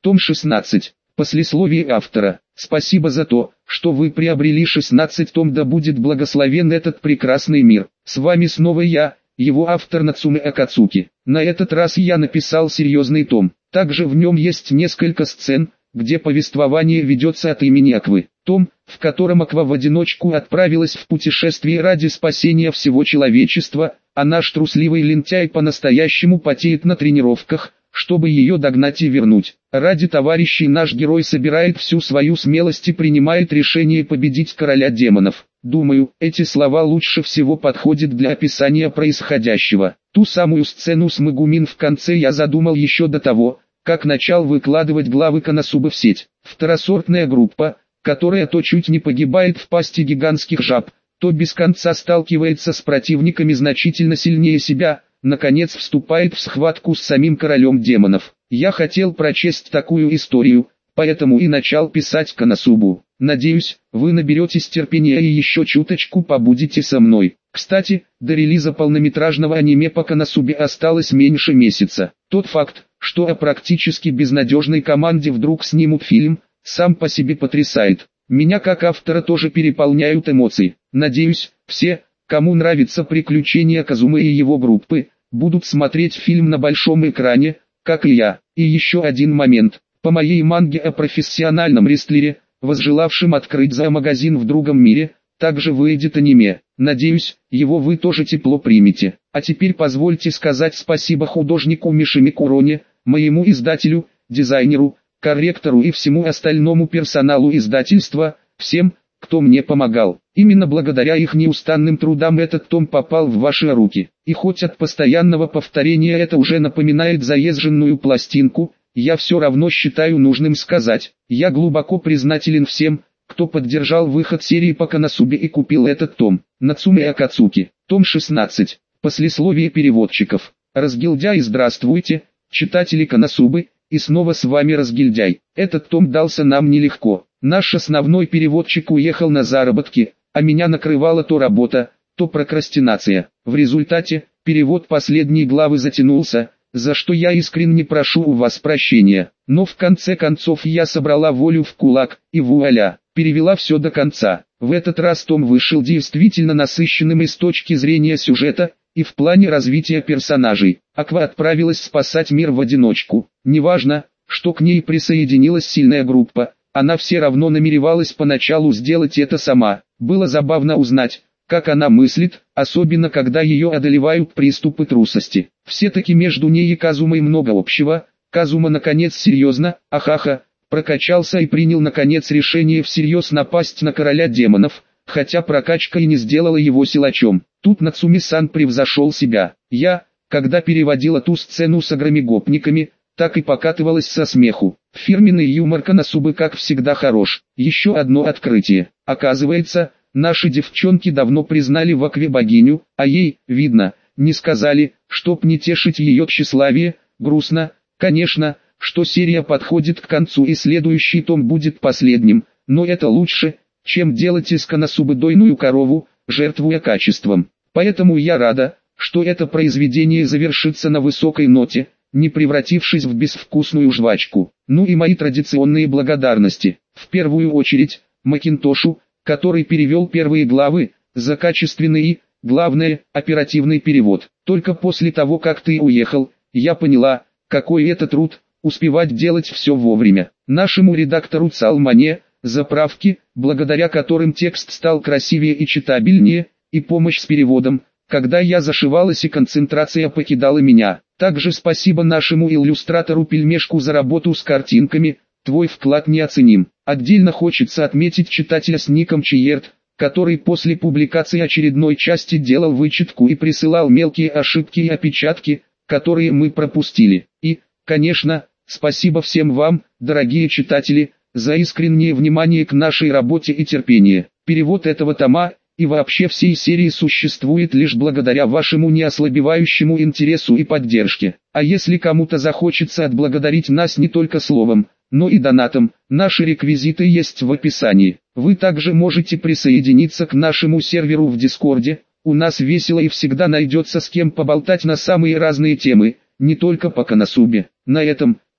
том 16. Послесловие автора. Спасибо за то, что вы приобрели 16 том, да будет благословен этот прекрасный мир. С вами снова я, его автор Нацуме Акацуки. На этот раз я написал серьезный том. Также в нем есть несколько сцен, где повествование ведется от имени Аквы. Том, в котором Аква в одиночку отправилась в путешествие ради спасения всего человечества, а наш трусливый лентяй по-настоящему потеет на тренировках, чтобы ее догнать и вернуть. Ради товарищей наш герой собирает всю свою смелость и принимает решение победить короля демонов. Думаю, эти слова лучше всего подходят для описания происходящего. Ту самую сцену с Мегумин в конце я задумал еще до того, как начал выкладывать главы Коносубы в сеть. Второсортная группа, которая то чуть не погибает в пасти гигантских жаб, то без конца сталкивается с противниками значительно сильнее себя, наконец вступает в схватку с самим королем демонов. Я хотел прочесть такую историю, поэтому и начал писать Коносубу. Надеюсь, вы наберетесь терпения и еще чуточку побудете со мной. Кстати, до релиза полнометражного аниме по Коносубе осталось меньше месяца. Тот факт, что о практически безнадежной команде вдруг снимут фильм, сам по себе потрясает. Меня как автора тоже переполняют эмоции. Надеюсь, все, кому нравятся приключения Казумы и его группы, будут смотреть фильм на большом экране, как и я. И еще один момент. По моей манге о профессиональном рестлере, возжелавшем открыть зоомагазин в другом мире, также выйдет аниме. Надеюсь, его вы тоже тепло примете. А теперь позвольте сказать спасибо художнику Мишиме Куроне, моему издателю, дизайнеру, корректору и всему остальному персоналу издательства, всем, кто мне помогал. Именно благодаря их неустанным трудам этот том попал в ваши руки. И хоть от постоянного повторения это уже напоминает заезженную пластинку, я все равно считаю нужным сказать, я глубоко признателен всем, кто поддержал выход серии по Коносубе и купил этот том. Нацуме Акацуки, том 16. Послесловие переводчиков. Разгильдяй, здравствуйте, читатели Коносубы, и снова с вами Разгильдяй. Этот том дался нам нелегко. Наш основной переводчик уехал на заработки, а меня накрывала то работа, то прокрастинация. В результате, перевод последней главы затянулся, за что я искренне прошу у вас прощения. Но в конце концов я собрала волю в кулак, и вуаля, перевела все до конца. В этот раз том вышел действительно насыщенным и с точки зрения сюжета, и в плане развития персонажей. Аква отправилась спасать мир в одиночку. Неважно, что к ней присоединилась сильная группа, она все равно намеревалась поначалу сделать это сама. Было забавно узнать, как она мыслит, особенно когда ее одолевают приступы трусости. Все-таки между ней и Казумой много общего. Казума наконец серьезно, ахаха, прокачался и принял наконец решение всерьез напасть на короля демонов, хотя прокачка и не сделала его силачом. Тут Нацуми-сан превзошел себя. Я, когда переводила ту сцену с агромегопниками, так и покатывалась со смеху. Фирменный юмор Коносубы как всегда хорош. Еще одно открытие. Оказывается, наши девчонки давно признали в Акве богиню, а ей, видно, не сказали, чтоб не тешить ее тщеславие. Грустно, конечно, что серия подходит к концу и следующий том будет последним, но это лучше, чем делать из Коносубы дойную корову, жертвуя качеством. Поэтому я рада, что это произведение завершится на высокой ноте, не превратившись в безвкусную жвачку. Ну и мои традиционные благодарности. В первую очередь, Макинтошу, который перевел первые главы, за качественный и, главное, оперативный перевод. Только после того, как ты уехал, я поняла, какой это труд, успевать делать все вовремя. Нашему редактору Цалмане, заправки, благодаря которым текст стал красивее и читабельнее, и помощь с переводом, когда я зашивалась и концентрация покидала меня. Также спасибо нашему иллюстратору Пельмешку за работу с картинками, твой вклад неоценим. Отдельно хочется отметить читателя с ником Чиерт, который после публикации очередной части делал вычетку и присылал мелкие ошибки и опечатки, которые мы пропустили. И, конечно, спасибо всем вам, дорогие читатели, за искреннее внимание к нашей работе и терпение. Перевод этого тома и вообще всей серии существует лишь благодаря вашему неослабевающему интересу и поддержке. А если кому-то захочется отблагодарить нас не только словом, но и донатом, наши реквизиты есть в описании. Вы также можете присоединиться к нашему серверу в Дискорде, у нас весело и всегда найдется с кем поболтать на самые разные темы, не только по Коносубе. На этом,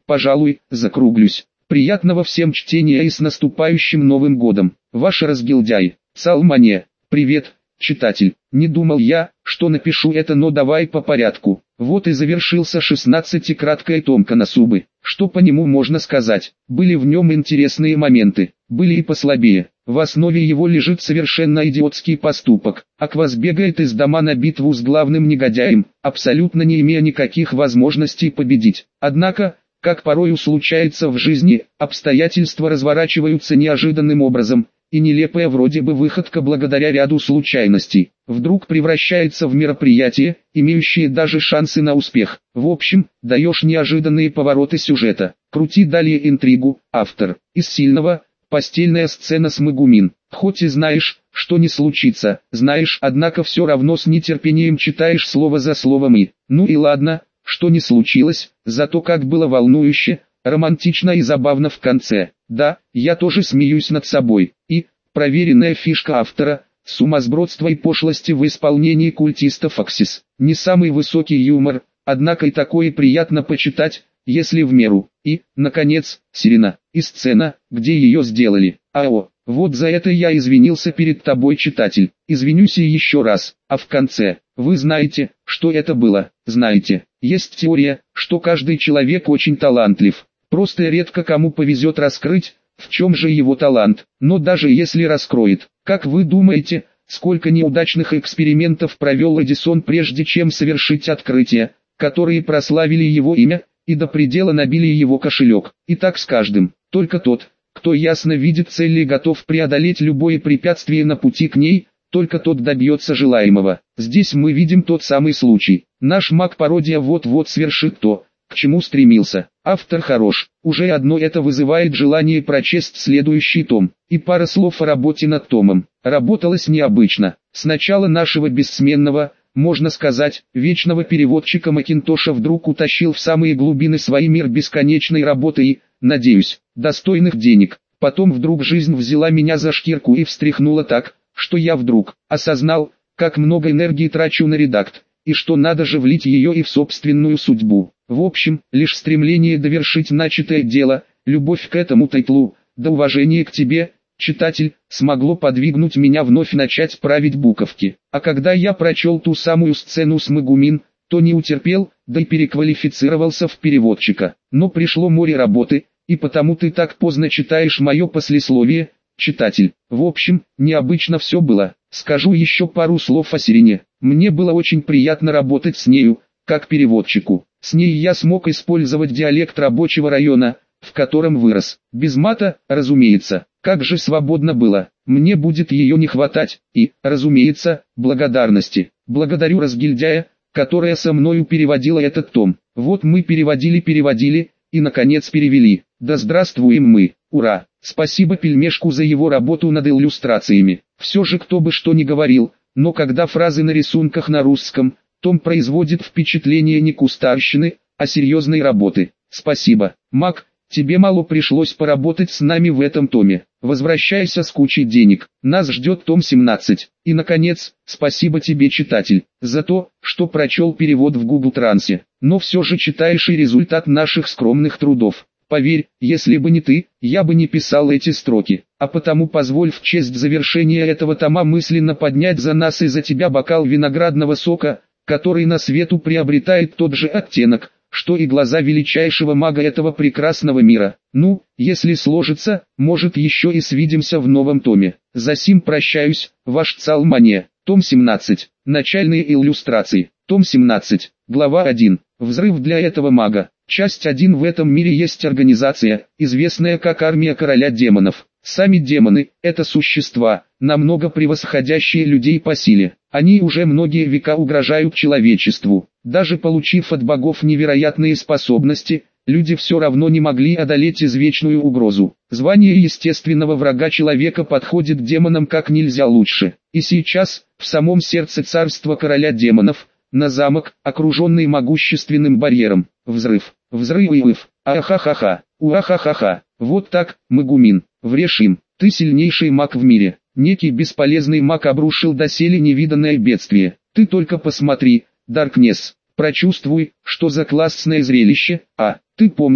пожалуй, закруглюсь. Приятного всем чтения и с наступающим Новым годом. Ваш разгильдяй. Цалмане. Привет, читатель. Не думал я, что напишу это, но давай по порядку. Вот и завершился 16-краткая том Коносубы. Что по нему можно сказать? Были в нем интересные моменты, были и послабее. В основе его лежит совершенно идиотский поступок. Аквас бегает из дома на битву с главным негодяем, абсолютно не имея никаких возможностей победить. Однако, как порою случается в жизни, обстоятельства разворачиваются неожиданным образом, и нелепая вроде бы выходка благодаря ряду случайностей, вдруг превращается в мероприятие, имеющее даже шансы на успех. В общем, даешь неожиданные повороты сюжета. Крути далее интригу, автор. Из сильного – постельная сцена с Мегумин. Хоть и знаешь, что не случится, знаешь, однако все равно с нетерпением читаешь слово за словом и, ну и ладно, что не случилось, зато как было волнующе, романтично и забавно в конце. Да, я тоже смеюсь над собой. И, проверенная фишка автора, сумасбродство и пошлости в исполнении культистов Аксис. Не самый высокий юмор, однако и такое приятно почитать, если в меру. И, наконец, Сирена, и сцена, где ее сделали. АО, вот за это я извинился перед тобой, читатель. Извинюсь и еще раз. А в конце, вы знаете, что это было? Знаете, есть теория, что каждый человек очень талантлив. Просто редко кому повезет раскрыть, в чем же его талант. Но даже если раскроет, как вы думаете, сколько неудачных экспериментов провел Эдисон прежде чем совершить открытия, которые прославили его имя, и до предела набили его кошелек. И так с каждым. Только тот, кто ясно видит цель и готов преодолеть любое препятствие на пути к ней, только тот добьется желаемого. Здесь мы видим тот самый случай. Наш маг-пародия вот-вот свершит то, к чему стремился. Автор хорош, уже одно это вызывает желание прочесть следующий том. И пара слов о работе над томом. Работалось необычно. С начала нашего бессменного, можно сказать, вечного переводчика Макинтоша вдруг утащил в самые глубины свой мир бесконечной работы и, надеюсь, достойных денег. Потом вдруг жизнь взяла меня за шкирку и встряхнула так, что я вдруг осознал, как много энергии трачу на редакт, и что надо же влить ее и в собственную судьбу. В общем, лишь стремление довершить начатое дело, любовь к этому тайтлу, да уважение к тебе, читатель, смогло подвигнуть меня вновь начать править буковки. А когда я прочел ту самую сцену с Мегумин, то не утерпел, да и переквалифицировался в переводчика. Но пришло море работы, и потому ты так поздно читаешь мое послесловие, читатель. В общем, необычно все было. Скажу еще пару слов о Сирене. Мне было очень приятно работать с нею, как переводчику. С ней я смог использовать диалект рабочего района, в котором вырос. Без мата, разумеется. Как же свободно было. Мне будет ее не хватать. И, разумеется, благодарности. Благодарю разгильдяя, которая со мною переводила этот том. Вот мы переводили, и наконец перевели. Да здравствуем мы. Ура! Спасибо пельмешку за его работу над иллюстрациями. Все же кто бы что ни говорил, но когда фразы на рисунках на русском, том производит впечатление не кустарщины, а серьезной работы. Спасибо, Мак, тебе мало пришлось поработать с нами в этом томе. Возвращайся с кучей денег, нас ждет том 17. И наконец, спасибо тебе, читатель, за то, что прочел перевод в Google Трансе. Но все же читаешь и результат наших скромных трудов. Поверь, если бы не ты, я бы не писал эти строки. А потому позволь в честь завершения этого тома мысленно поднять за нас и за тебя бокал виноградного сока, который на свету приобретает тот же оттенок, что и глаза величайшего мага этого прекрасного мира. Ну, если сложится, может еще и свидимся в новом томе. Засим прощаюсь, ваш Цалмане. Том 17. Начальные иллюстрации. Том 17. Глава 1. Взрыв для этого мага. Часть 1. В этом мире есть организация, известная как Армия Короля Демонов. Сами демоны – это существа, намного превосходящие людей по силе. Они уже многие века угрожают человечеству. Даже получив от богов невероятные способности, люди все равно не могли одолеть извечную угрозу. Звание естественного врага человека подходит демонам как нельзя лучше. И сейчас, в самом сердце царства Короля Демонов, на замок, окруженный могущественным барьером. Взрыв. Взрыв. Ахахаха. Уахахаха. Вот так, Мегумин. Врежь им. Ты сильнейший маг в мире. Некий бесполезный маг обрушил доселе невиданное бедствие. Ты только посмотри, Даркнесс. Прочувствуй, что за классное зрелище. А, ты помнишь,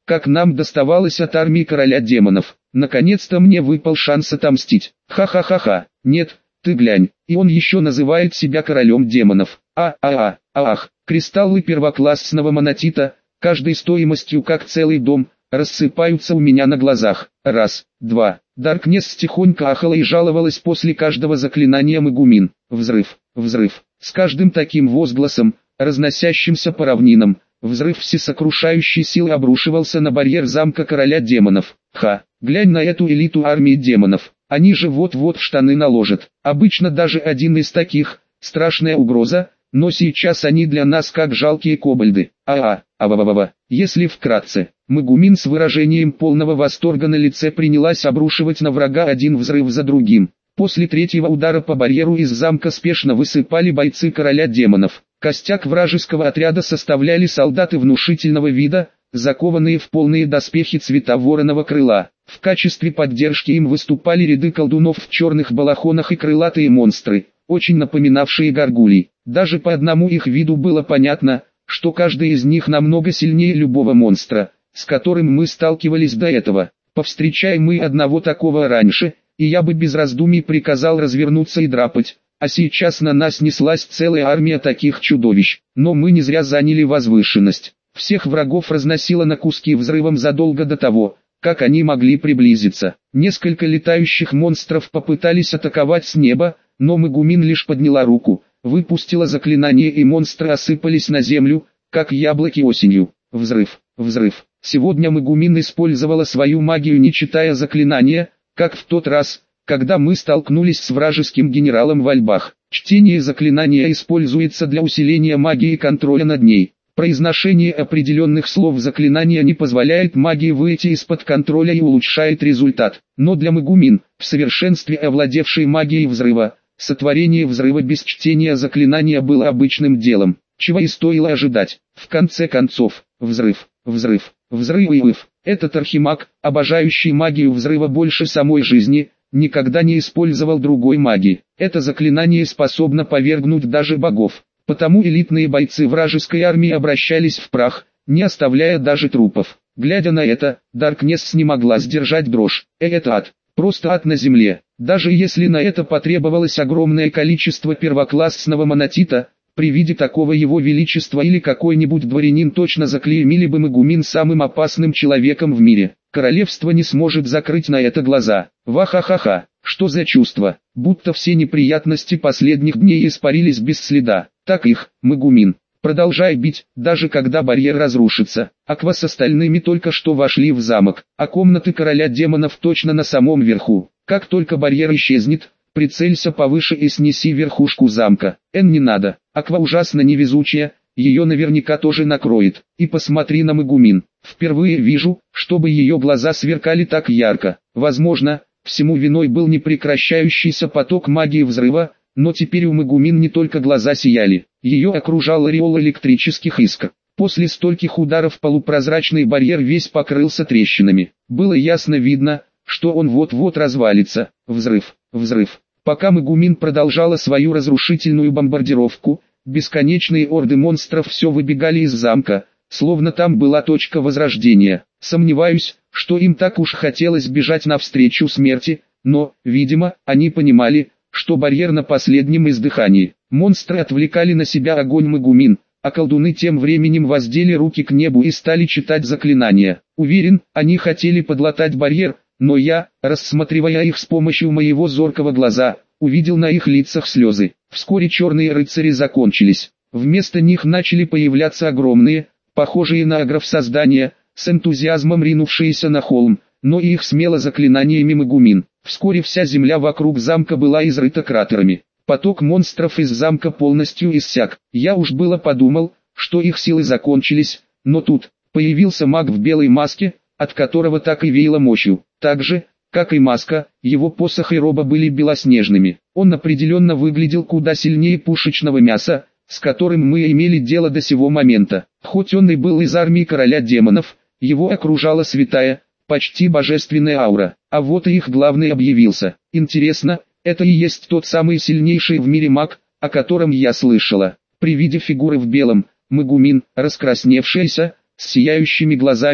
как нам доставалось от армии короля демонов. Наконец-то мне выпал шанс отомстить. Ха-ха-ха-ха. Нет, ты глянь, и он еще называет себя королем демонов. Ах, кристаллы первоклассного монотита, каждой стоимостью как целый дом, рассыпаются у меня на глазах. Раз, два. Даркнесс тихонько ахала и жаловалась после каждого заклинания Мегумин. Взрыв, взрыв. С каждым таким возгласом, разносящимся по равнинам, взрыв всесокрушающей силы обрушивался на барьер замка короля демонов. Глянь на эту элиту армии демонов. Они же вот-вот в штаны наложат. Обычно даже один из таких – страшная угроза, но сейчас они для нас как жалкие кобальды. Если вкратце, Мегумин с выражением полного восторга на лице принялась обрушивать на врага один взрыв за другим. После третьего удара по барьеру из замка спешно высыпали бойцы короля демонов. Костяк вражеского отряда составляли солдаты внушительного вида, закованные в полные доспехи цвета вороного крыла. В качестве поддержки им выступали ряды колдунов в черных балахонах и крылатые монстры, очень напоминавшие горгулей. Даже по одному их виду было понятно, что каждый из них намного сильнее любого монстра, с которым мы сталкивались до этого. Повстречаем мы одного такого раньше, и я бы без раздумий приказал развернуться и драпать, а сейчас на нас неслась целая армия таких чудовищ. Но мы не зря заняли возвышенность. Всех врагов разносило на куски взрывом задолго до того, как они могли приблизиться. Несколько летающих монстров попытались атаковать с неба, но Мегумин лишь подняла руку, выпустила заклинание, и монстры осыпались на землю, как яблоки осенью. Взрыв, взрыв. Сегодня Мегумин использовала свою магию, не читая заклинания, как в тот раз, когда мы столкнулись с вражеским генералом в Альбах. Чтение заклинания используется для усиления магии и контроля над ней. Произношение определенных слов заклинания не позволяет магии выйти из-под контроля и улучшает результат. Но для Мегумин, в совершенстве овладевшей магией взрыва, сотворение взрыва без чтения заклинания было обычным делом, чего и стоило ожидать. В конце концов, взрыв, взрыв, взрыв. Этот архимаг, обожающий магию взрыва больше самой жизни, никогда не использовал другой магии. Это заклинание способно повергнуть даже богов. Потому элитные бойцы вражеской армии обращались в прах, не оставляя даже трупов. Глядя на это, Даркнесс не могла сдержать дрожь. Это ад. Просто ад на земле. Даже если на это потребовалось огромное количество первоклассного монотита, при виде такого его величества или какой-нибудь дворянин точно заклеймили бы Мегумин самым опасным человеком в мире. Королевство не сможет закрыть на это глаза. Вахахаха, что за чувство, будто все неприятности последних дней испарились без следа. Так их, Мегумин, продолжай бить, даже когда барьер разрушится. Аква с остальными только что вошли в замок, а комнаты короля демонов точно на самом верху. Как только барьер исчезнет, прицелься повыше и снеси верхушку замка. Не надо, Аква ужасно невезучая, ее наверняка тоже накроет. И посмотри на Мегумин, впервые вижу, чтобы ее глаза сверкали так ярко. Возможно, всему виной был непрекращающийся поток магии взрыва, но теперь у Мегумин не только глаза сияли, ее окружал ореол электрических искр. После стольких ударов полупрозрачный барьер весь покрылся трещинами. Было ясно видно, что он вот-вот развалится. Взрыв, взрыв. Пока Мегумин продолжала свою разрушительную бомбардировку, бесконечные орды монстров все выбегали из замка, словно там была точка возрождения. Сомневаюсь, что им так уж хотелось бежать навстречу смерти, но, видимо, они понимали, что барьер на последнем издыхании. Монстры отвлекали на себя огонь Мегумин, а колдуны тем временем воздели руки к небу и стали читать заклинания. Уверен, они хотели подлатать барьер, но я, рассматривая их с помощью моего зоркого глаза, увидел на их лицах слезы. Вскоре черные рыцари закончились. Вместо них начали появляться огромные, похожие на агров создания, с энтузиазмом ринувшиеся на холм, но и их смело заклинаниями Мегумин. Вскоре вся земля вокруг замка была изрыта кратерами. Поток монстров из замка полностью иссяк. Я уж было подумал, что их силы закончились, но тут появился маг в белой маске, от которого так и веяло мощью. Так же, как и маска, его посох и роба были белоснежными. Он определенно выглядел куда сильнее пушечного мяса, с которым мы имели дело до сего момента. Хоть он и был из армии короля демонов, его окружала святая, почти божественная аура. А вот и их главный объявился. Интересно, это и есть тот самый сильнейший в мире маг, о котором я слышала. При виде фигуры в белом, Мегумин, раскрасневшаяся, с сияющими глазами,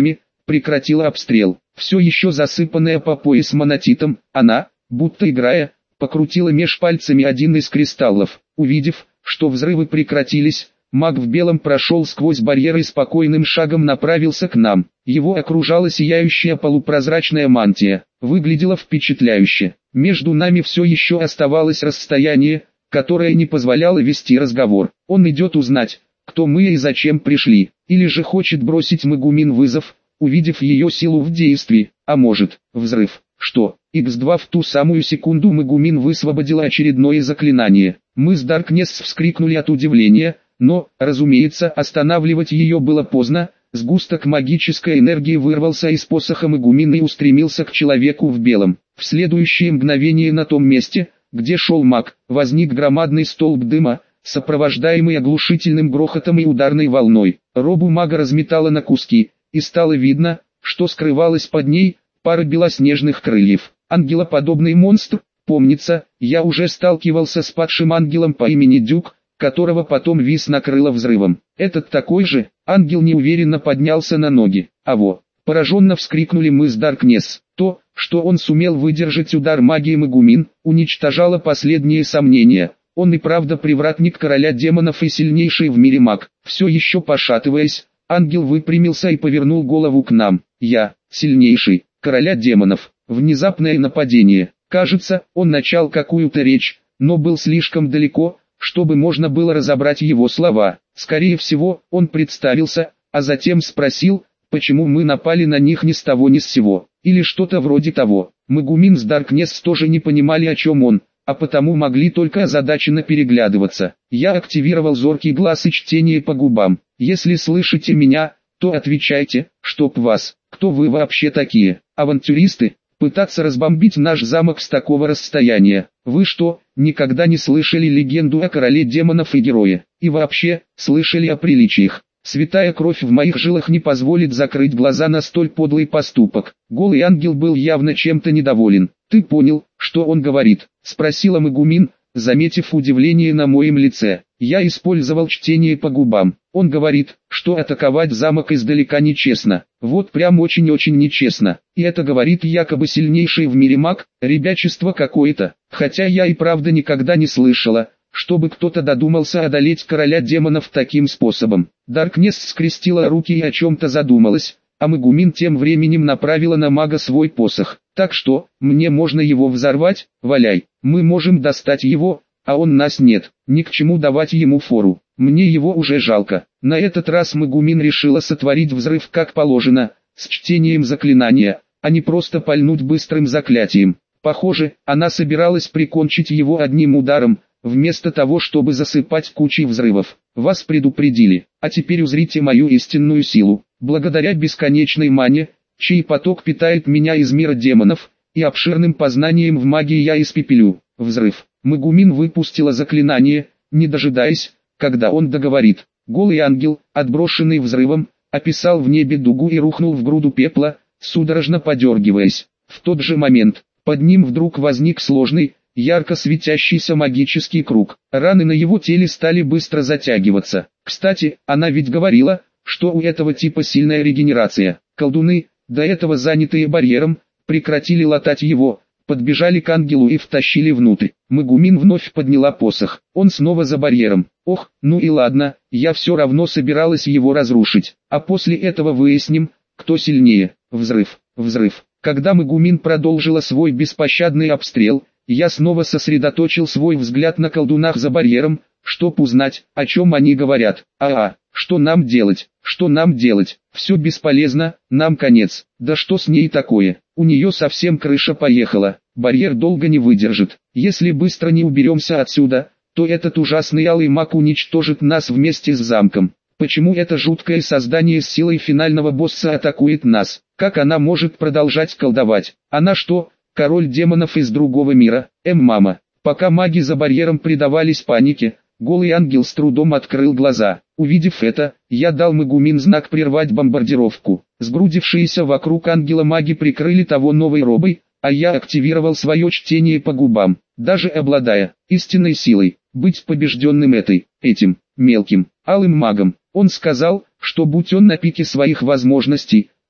прекратила обстрел. Все еще засыпанная по пояс монотитом, она, будто играя, покрутила меж пальцами один из кристаллов. Увидев, что взрывы прекратились, маг в белом прошел сквозь барьер и спокойным шагом направился к нам. Его окружала сияющая полупрозрачная мантия. Выглядело впечатляюще. Между нами все еще оставалось расстояние, которое не позволяло вести разговор. Он идет узнать, кто мы и зачем пришли. Или же хочет бросить Мегумин вызов, увидев ее силу в действии, а может, взрыв. Что? Х2 в ту самую секунду Мегумин высвободила очередное заклинание. Мы с Даркнесс вскрикнули от удивления, но, разумеется, останавливать ее было поздно. Сгусток магической энергии вырвался из посоха Мегумин и устремился к человеку в белом. В следующее мгновение на том месте, где шел маг, возник громадный столб дыма, сопровождаемый оглушительным грохотом и ударной волной. Робу мага разметало на куски, и стало видно, что скрывалось под ней, пара белоснежных крыльев. Ангелоподобный монстр, помнится, я уже сталкивался с падшим ангелом по имени Дюк, которого потом Вис накрыло взрывом. Этот такой же, ангел неуверенно поднялся на ноги. Аво! Пораженно вскрикнули мы с Даркнесс. То, что он сумел выдержать удар магии Мегумин, уничтожало последние сомнения. Он и правда привратник короля демонов и сильнейший в мире маг. Все еще пошатываясь, ангел выпрямился и повернул голову к нам. Я, сильнейший, короля демонов. Внезапное нападение. Кажется, он начал какую-то речь, но был слишком далеко, чтобы можно было разобрать его слова. Скорее всего, он представился, а затем спросил, почему мы напали на них ни с того ни с сего, или что-то вроде того. Мегумин с Даркнесс тоже не понимали, о чем он, а потому могли только озадаченно переглядываться. Я активировал зоркий глаз и чтение по губам. Если слышите меня, то отвечайте, чтоб вас, кто вы вообще такие, авантюристы? Пытаться разбомбить наш замок с такого расстояния. Вы что, никогда не слышали легенду о короле демонов и герое? И вообще, слышали о приличиях? Святая кровь в моих жилах не позволит закрыть глаза на столь подлый поступок. Голый ангел был явно чем-то недоволен. Ты понял, что он говорит? Спросила Мегумин, заметив удивление на моем лице. Я использовал чтение по губам. Он говорит, что атаковать замок издалека нечестно. Вот прям очень-очень нечестно. И это говорит якобы сильнейший в мире маг, ребячество какое-то. Хотя я и правда никогда не слышала, чтобы кто-то додумался одолеть короля демонов таким способом. Даркнесс скрестила руки и о чем-то задумалась, а Мегумин тем временем направила на мага свой посох. Так что, мне можно его взорвать, валяй. Мы можем достать его, а он нас нет. Ни к чему давать ему фору. Мне его уже жалко. На этот раз Мегумин решила сотворить взрыв как положено, с чтением заклинания, а не просто пальнуть быстрым заклятием. Похоже, она собиралась прикончить его одним ударом, вместо того, чтобы засыпать кучей взрывов. Вас предупредили, а теперь узрите мою истинную силу. Благодаря бесконечной мане, чей поток питает меня из мира демонов, и обширным познанием в магии я испепелю. Взрыв. Мегумин выпустила заклинание, не дожидаясь, когда он договорит. Голый ангел, отброшенный взрывом, описал в небе дугу и рухнул в груду пепла, судорожно подергиваясь. В тот же момент, под ним вдруг возник сложный, ярко светящийся магический круг. Раны на его теле стали быстро затягиваться. Кстати, она ведь говорила, что у этого типа сильная регенерация. Колдуны, до этого занятые барьером, прекратили латать его, подбежали к ангелу и втащили внутрь. Мегумин вновь подняла посох. Он снова за барьером. Ох, ну и ладно, я все равно собиралась его разрушить. А после этого выясним, кто сильнее. Взрыв, взрыв. Когда Мегумин продолжила свой беспощадный обстрел, я снова сосредоточил свой взгляд на колдунах за барьером, чтоб узнать, о чем они говорят. Что нам делать? Что нам делать? Все бесполезно, нам конец. Да что с ней такое? У нее совсем крыша поехала. Барьер долго не выдержит. Если быстро не уберемся отсюда, то этот ужасный алый маг уничтожит нас вместе с замком. Почему это жуткое создание с силой финального босса атакует нас? Как она может продолжать колдовать? Она что, король демонов из другого мира? Мама. Пока маги за барьером предавались панике, голый ангел с трудом открыл глаза. Увидев это, я дал Мегумин знак прервать бомбардировку. Сгрудившиеся вокруг ангела маги прикрыли того новой робой, а я активировал свое чтение по губам. Даже обладая истинной силой, быть побежденным этим, мелким, алым магом, он сказал, что будь он на пике своих возможностей,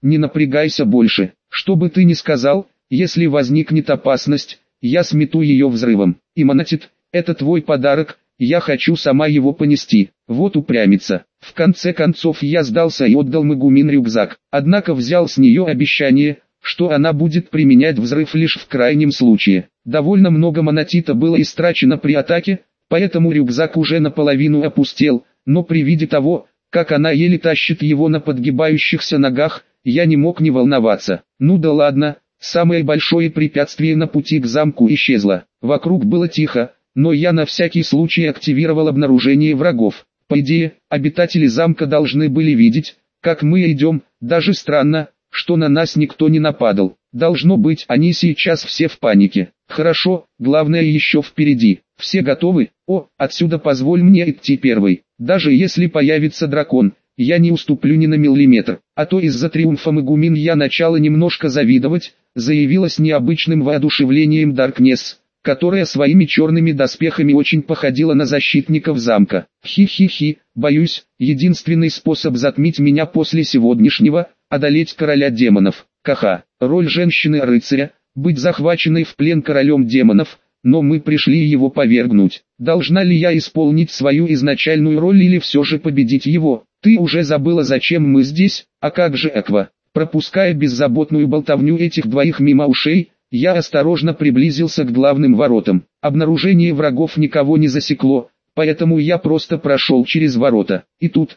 не напрягайся больше. Что бы ты ни сказал, если возникнет опасность, я смету ее взрывом. И Монатит, это твой подарок, я хочу сама его понести. Вот упрямится. В конце концов я сдался и отдал Мегумин рюкзак. Однако взял с нее обещание, что она будет применять взрыв лишь в крайнем случае. Довольно много монатита было истрачено при атаке, поэтому рюкзак уже наполовину опустел, но при виде того, как она еле тащит его на подгибающихся ногах, я не мог не волноваться. Ну да ладно, самое большое препятствие на пути к замку исчезло. Вокруг было тихо, но я на всякий случай активировал обнаружение врагов. По идее, обитатели замка должны были видеть, как мы идем, даже странно, что на нас никто не нападал. Должно быть, они сейчас все в панике. Хорошо, главное еще впереди. Все готовы? О, отсюда позволь мне идти первой. Даже если появится дракон, я не уступлю ни на миллиметр. А то из-за триумфа Мегумин я начала немножко завидовать, заявила с необычным воодушевлением Даркнесс, которая своими черными доспехами очень походила на защитников замка. Хи-хи-хи, боюсь, единственный способ затмить меня после сегодняшнего – одолеть короля демонов. Ха-ха, роль женщины-рыцаря, быть захваченной в плен королем демонов, но мы пришли его повергнуть. Должна ли я исполнить свою изначальную роль или все же победить его? Ты уже забыла, зачем мы здесь, а как же Аква? Пропуская беззаботную болтовню этих двоих мимо ушей, я осторожно приблизился к главным воротам. Обнаружение врагов никого не засекло, поэтому я просто прошел через ворота. И тут,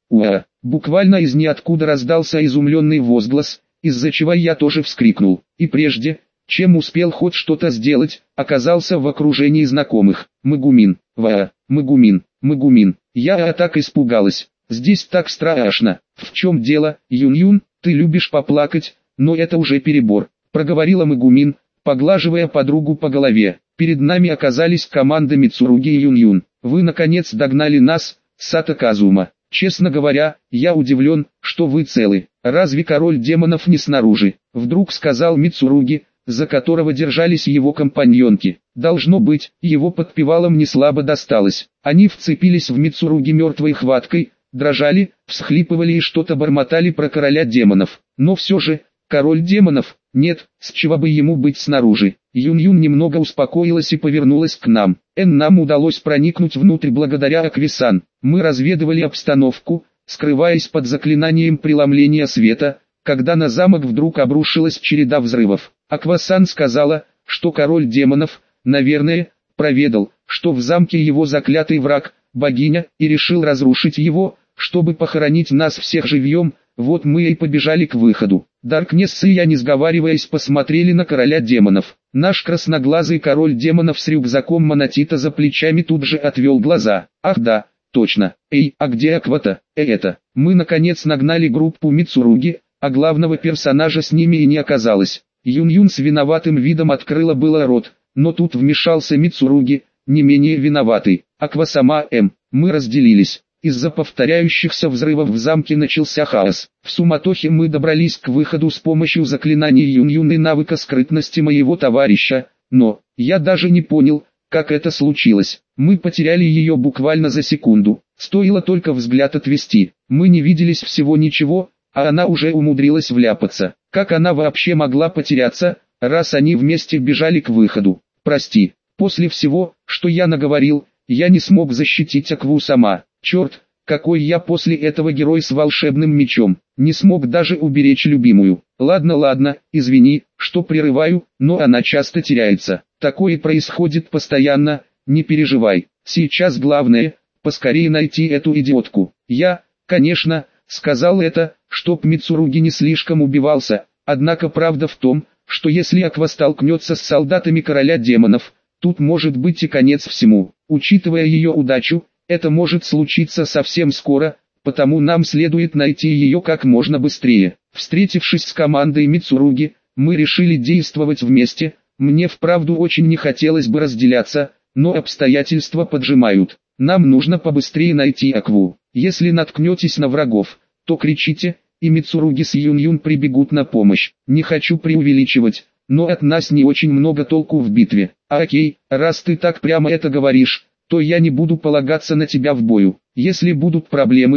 буквально из ниоткуда раздался изумленный возглас, из-за чего я тоже вскрикнул. И прежде, чем успел хоть что-то сделать, оказался в окружении знакомых. Мегумин, Мегумин, Мегумин. Я так испугалась. Здесь так страшно. В чем дело, Юн-Юн, ты любишь поплакать, но это уже перебор. Проговорила Мегумин, поглаживая подругу по голове. Перед нами оказались команда Мицуруги и Юн-Юн. Вы наконец догнали нас, Сато Казума. Честно говоря, я удивлен, что вы целы. Разве король демонов не снаружи? Вдруг сказал Мицуруги, за которого держались его компаньонки. Должно быть, его подпевалам не слабо досталось. Они вцепились в Мицуруги мертвой хваткой, дрожали, всхлипывали и что-то бормотали про короля демонов. Но все же, король демонов, нет, с чего бы ему быть снаружи. Юн-Юн немного успокоилась и повернулась к нам. Нам удалось проникнуть внутрь благодаря Аквисан. Мы разведывали обстановку, скрываясь под заклинанием преломления света, когда на замок вдруг обрушилась череда взрывов. Аквасан сказала, что король демонов, наверное, проведал, что в замке его заклятый враг, богиня, и решил разрушить его, чтобы похоронить нас всех живьем. Вот мы и побежали к выходу. Даркнесс и я, не сговариваясь, посмотрели на короля демонов. Наш красноглазый король демонов с рюкзаком монатита за плечами тут же отвел глаза. Ах да, точно. Эй, а где Аквата? Это. Мы наконец нагнали группу Мицуруги, а главного персонажа с ними и не оказалось. Юн-Юн с виноватым видом открыла было рот, но тут вмешался Мицуруги, не менее виноватый. Аква сама мы разделились. Из-за повторяющихся взрывов в замке начался хаос. В суматохе мы добрались к выходу с помощью заклинаний Юн-Юн и навыка скрытности моего товарища, но я даже не понял, как это случилось. Мы потеряли ее буквально за секунду. Стоило только взгляд отвести. Мы не виделись всего ничего, а она уже умудрилась вляпаться. Как она вообще могла потеряться, раз они вместе бежали к выходу? Прости, после всего, что я наговорил, я не смог защитить Акву сама. Черт, какой я после этого герой с волшебным мечом. Не смог даже уберечь любимую. Ладно, извини, что прерываю, но она часто теряется. Такое происходит постоянно, не переживай. Сейчас главное, поскорее найти эту идиотку. Я, конечно, сказал это, чтоб Мицуруги не слишком убивался, однако правда в том, что если Аква столкнется с солдатами короля демонов, тут может быть и конец всему. Учитывая ее удачу, это может случиться совсем скоро, потому нам следует найти ее как можно быстрее. Встретившись с командой Мицуруги, мы решили действовать вместе. Мне вправду очень не хотелось бы разделяться, но обстоятельства поджимают. Нам нужно побыстрее найти Акву. Если наткнетесь на врагов, то кричите, и Мицуруги с Юн-Юн прибегут на помощь. Не хочу преувеличивать, но от нас не очень много толку в битве. Окей, раз ты так прямо это говоришь, то я не буду полагаться на тебя в бою. Если будут проблемы,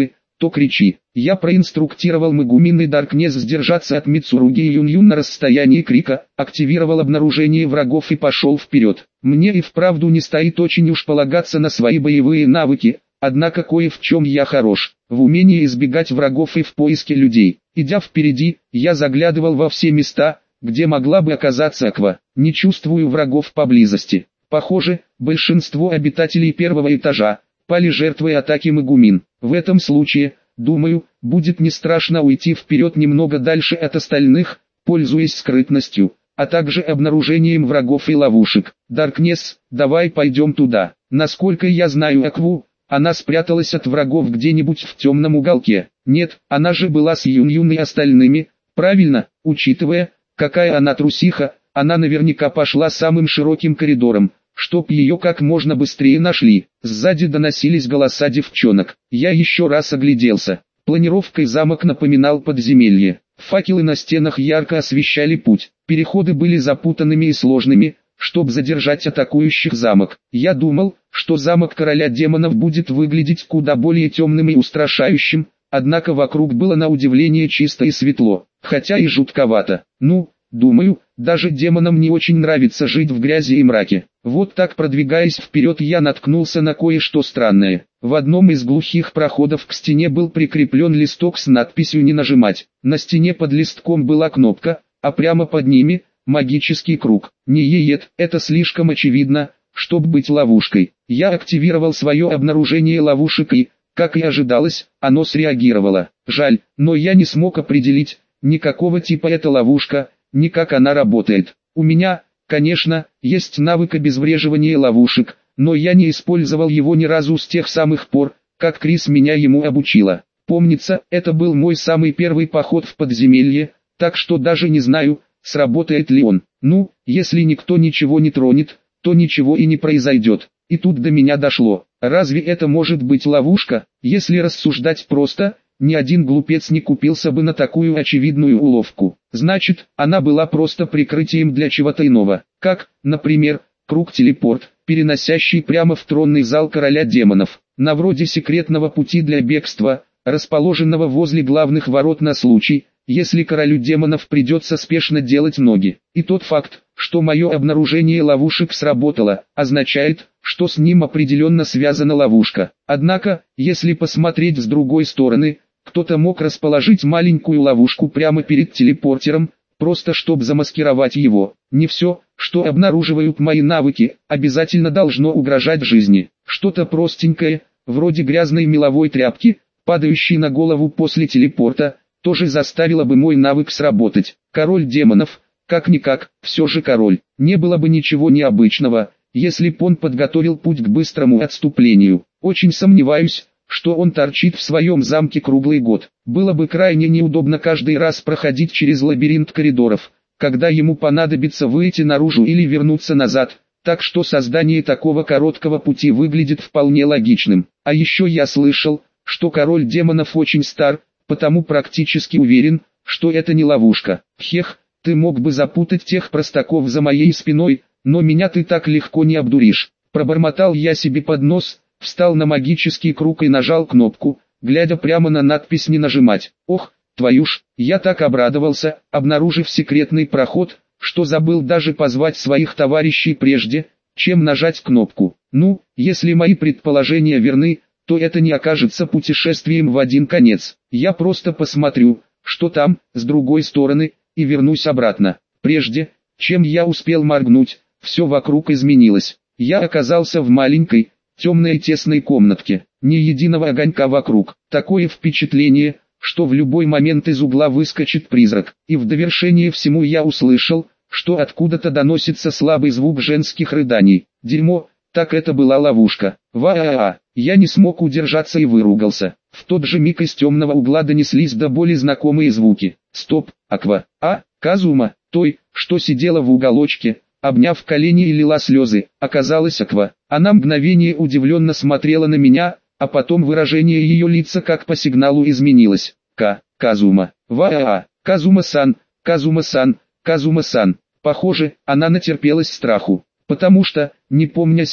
то кричи. Я проинструктировал Мегумин и Даркнесс сдержаться от Мицуруги и Юн-Юн на расстоянии крика, активировал обнаружение врагов и пошел вперед. Мне и вправду не стоит очень уж полагаться на свои боевые навыки, однако кое в чем я хорош, в умении избегать врагов и в поиске людей. Идя впереди, я заглядывал во все места, где могла бы оказаться Аква. Не чувствую врагов поблизости. Похоже, большинство обитателей первого этажа пали жертвой атаки Мегумин. В этом случае, думаю, будет не страшно уйти вперед немного дальше от остальных, пользуясь скрытностью, а также обнаружением врагов и ловушек. Даркнесс, давай пойдем туда. Насколько я знаю Акву, она спряталась от врагов где-нибудь в темном уголке. Нет, она же была с Юн-Юн и остальными. Правильно, учитывая, какая она трусиха, она наверняка пошла самым широким коридором, чтоб ее как можно быстрее нашли. Сзади доносились голоса девчонок. Я еще раз огляделся. Планировкой замок напоминал подземелье. Факелы на стенах ярко освещали путь. Переходы были запутанными и сложными, чтобы задержать атакующих замок. Я думал, что замок короля демонов будет выглядеть куда более темным и устрашающим, однако вокруг было на удивление чисто и светло, хотя и жутковато. Думаю, даже демонам не очень нравится жить в грязи и мраке. Вот так продвигаясь вперед, я наткнулся на кое-что странное. В одном из глухих проходов к стене был прикреплен листок с надписью «Не нажимать». На стене под листком была кнопка, а прямо под ними – магический круг. Не еет, это слишком очевидно, чтобы быть ловушкой. Я активировал свое обнаружение ловушек и, как и ожидалось, оно среагировало. Жаль, но я не смог определить, ни какого типа эта ловушка, ни как она работает. У меня, конечно, есть навык обезвреживания ловушек, но я не использовал его ни разу с тех самых пор, как Крис меня ему обучила. Помнится, это был мой самый первый поход в подземелье, так что даже не знаю, сработает ли он. Если никто ничего не тронет, то ничего и не произойдет. И тут до меня дошло. Разве это может быть ловушка? Если рассуждать просто, ни один глупец не купился бы на такую очевидную уловку. Значит, она была просто прикрытием для чего-то иного. Как, например, круг-телепорт, переносящий прямо в тронный зал короля демонов. На вроде секретного пути для бегства, расположенного возле главных ворот на случай, если королю демонов придется спешно делать ноги. И тот факт, что мое обнаружение ловушек сработало, означает, что с ним определенно связана ловушка. Однако, если посмотреть с другой стороны, кто-то мог расположить маленькую ловушку прямо перед телепортером, просто чтобы замаскировать его. Не все, что обнаруживают мои навыки, обязательно должно угрожать жизни. Что-то простенькое, вроде грязной меловой тряпки, падающей на голову после телепорта, тоже заставило бы мой навык сработать. Король демонов, как-никак, все же король. Не было бы ничего необычного, если б он подготовил путь к быстрому отступлению. Очень сомневаюсь, что он торчит в своем замке круглый год. Было бы крайне неудобно каждый раз проходить через лабиринт коридоров, когда ему понадобится выйти наружу или вернуться назад, так что создание такого короткого пути выглядит вполне логичным. А еще я слышал, что король демонов очень стар, потому практически уверен, что это не ловушка. Хех, ты мог бы запутать тех простаков за моей спиной, но меня ты так легко не обдуришь. Пробормотал я себе под нос, встал на магический круг и нажал кнопку, глядя прямо на надпись «Не нажимать». Ох, твою ж, я так обрадовался, обнаружив секретный проход, что забыл даже позвать своих товарищей прежде, чем нажать кнопку. Если мои предположения верны, то это не окажется путешествием в один конец. Я просто посмотрю, что там, с другой стороны, и вернусь обратно. Прежде, чем я успел моргнуть, все вокруг изменилось. Я оказался в маленькой, темной и тесной комнатке. Ни единого огонька вокруг. Такое впечатление, что в любой момент из угла выскочит призрак. И в довершение всему я услышал, что откуда-то доносится слабый звук женских рыданий. Дерьмо, так это была ловушка. Ва-а-а. Я не смог удержаться и выругался. В тот же миг из темного угла донеслись до боли знакомые звуки. Стоп, Аква. Казума, той, что сидела в уголочке, обняв колени и лила слезы, оказалась Аква. Она мгновение удивленно смотрела на меня, а потом выражение ее лица как по сигналу изменилось. Казума. Ва-а-а. Казума-сан, Казума-сан, Казума-сан. Похоже, она натерпелась страху, потому что, не помня себя,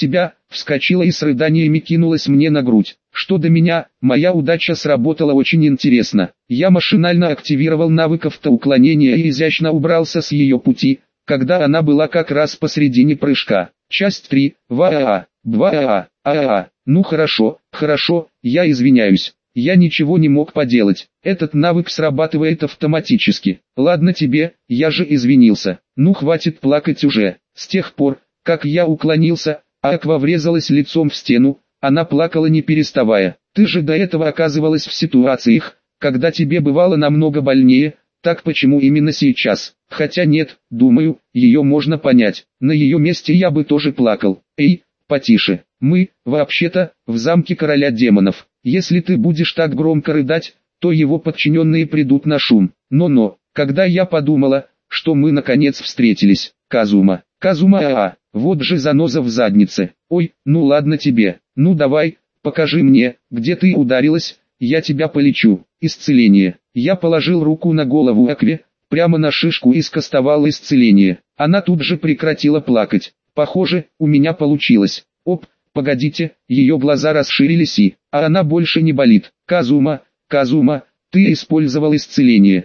вскочила и с рыданиями кинулась мне на грудь. Что до меня, моя удача сработала очень интересно. Я машинально активировал навык автоуклонения и изящно убрался с ее пути, когда она была как раз посредине прыжка. Часть 3. ВАА. БВАА. АА. Ну хорошо, я извиняюсь. Я ничего не мог поделать. Этот навык срабатывает автоматически. Ладно тебе, я же извинился. Ну хватит плакать уже. С тех пор, как я уклонился, Аква врезалась лицом в стену. Она плакала не переставая. Ты же до этого оказывалась в ситуациях, когда тебе бывало намного больнее, так почему именно сейчас? Хотя нет, думаю, ее можно понять. На ее месте я бы тоже плакал. Эй, потише. Мы, вообще-то, в замке короля демонов. Если ты будешь так громко рыдать, то его подчиненные придут на шум. Но, когда я подумала, что мы наконец встретились, Казума, вот же заноза в заднице. Ой, ну ладно тебе, ну давай, покажи мне, где ты ударилась, я тебя полечу. Исцеление. Я положил руку на голову Акве, прямо на шишку и скостовал исцеление. Она тут же прекратила плакать. Похоже, у меня получилось. Оп, погодите, ее глаза расширились а она больше не болит. Казума, ты использовал исцеление.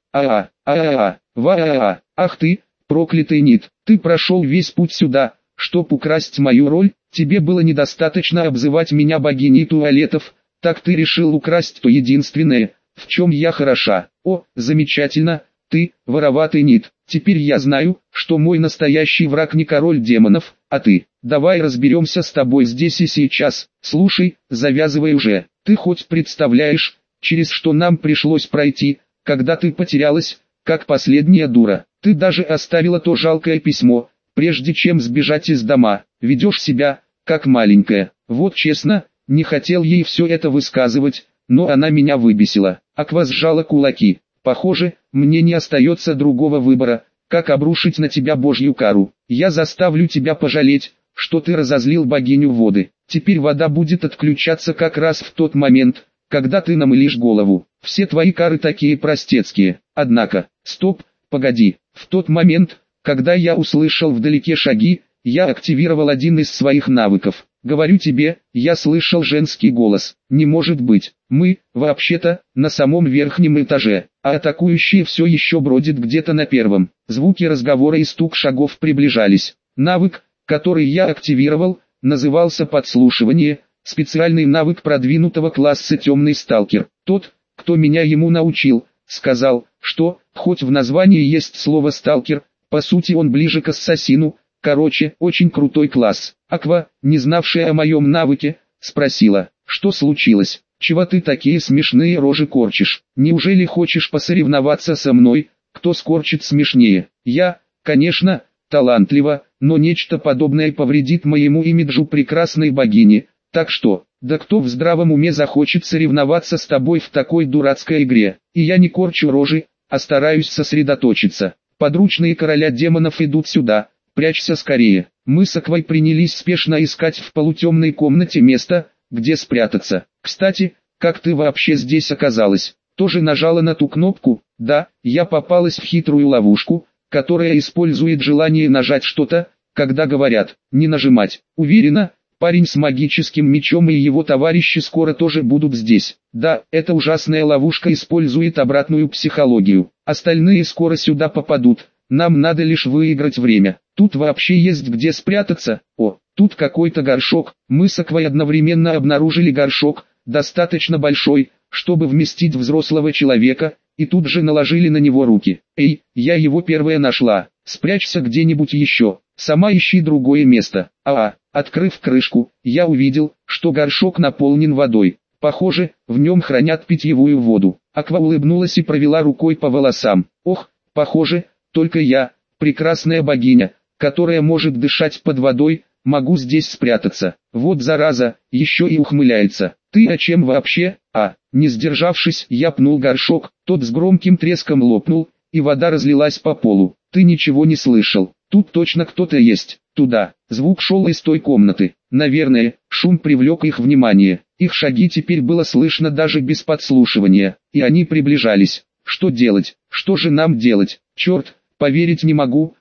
Ах ты, проклятый Нит, ты прошел весь путь сюда, чтоб украсть мою роль, тебе было недостаточно обзывать меня богиней туалетов, так ты решил украсть то единственное, в чем я хороша. О, замечательно, ты, вороватый Нит, теперь я знаю, что мой настоящий враг не король демонов, а ты. Давай разберемся с тобой здесь и сейчас. Слушай, завязывай уже. Ты хоть представляешь, через что нам пришлось пройти, когда ты потерялась, как последняя дура. Ты даже оставила то жалкое письмо, прежде чем сбежать из дома. Ведешь себя, как маленькая. Вот честно, не хотел ей все это высказывать, но она меня выбесила. Аква сжала кулаки. Похоже, мне не остается другого выбора, как обрушить на тебя Божью кару. Я заставлю тебя пожалеть, что ты разозлил богиню воды. Теперь вода будет отключаться как раз в тот момент, когда ты намылишь голову. Все твои кары такие простецкие. Однако, стоп, погоди. В тот момент, когда я услышал вдалеке шаги, я активировал один из своих навыков. Говорю тебе, я слышал женский голос. Не может быть. Мы, вообще-то, на самом верхнем этаже, а атакующие все еще бродят где-то на первом. Звуки разговора и стук шагов приближались. Навык, который я активировал, назывался подслушивание, специальный навык продвинутого класса темный сталкер. Тот, кто меня ему научил, сказал, что, хоть в названии есть слово сталкер, по сути он ближе к ассасину. Короче, очень крутой класс. Аква, не знавшая о моем навыке, спросила, что случилось, чего ты такие смешные рожи корчишь? Неужели хочешь посоревноваться со мной, кто скорчит смешнее? Я, конечно, талантлива, но нечто подобное повредит моему имиджу прекрасной богини, так что, да кто в здравом уме захочет соревноваться с тобой в такой дурацкой игре? И я не корчу рожи, а стараюсь сосредоточиться. Подручные короля демонов идут сюда. Прячься скорее. Мы с Аквой принялись спешно искать в полутемной комнате место, где спрятаться. Кстати, как ты вообще здесь оказалась? Тоже нажала на ту кнопку? Да, я попалась в хитрую ловушку, которая использует желание нажать что-то, когда говорят «не нажимать». Уверена, парень с магическим мечом и его товарищи скоро тоже будут здесь. Да, эта ужасная ловушка использует обратную психологию. Остальные скоро сюда попадут. Нам надо лишь выиграть время. Тут вообще есть где спрятаться. О, тут какой-то горшок. Мы с Аквой одновременно обнаружили горшок, достаточно большой, чтобы вместить взрослого человека, и тут же наложили на него руки. Эй, я его первая нашла. Спрячься где-нибудь еще. Сама ищи другое место. Открыв крышку, я увидел, что горшок наполнен водой. Похоже, в нем хранят питьевую воду. Аква улыбнулась и провела рукой по волосам. Ох, похоже, только я, прекрасная богиня, которая может дышать под водой, могу здесь спрятаться. Вот зараза, еще и ухмыляется. Ты о чем вообще? Не сдержавшись, я пнул горшок, тот с громким треском лопнул, и вода разлилась по полу. Ты ничего не слышал? Тут точно кто-то есть. Туда. Звук шел из той комнаты. Наверное, шум привлек их внимание. Их шаги теперь было слышно даже без подслушивания, и они приближались. Что делать? Что же нам делать? Черт, поверить не могу,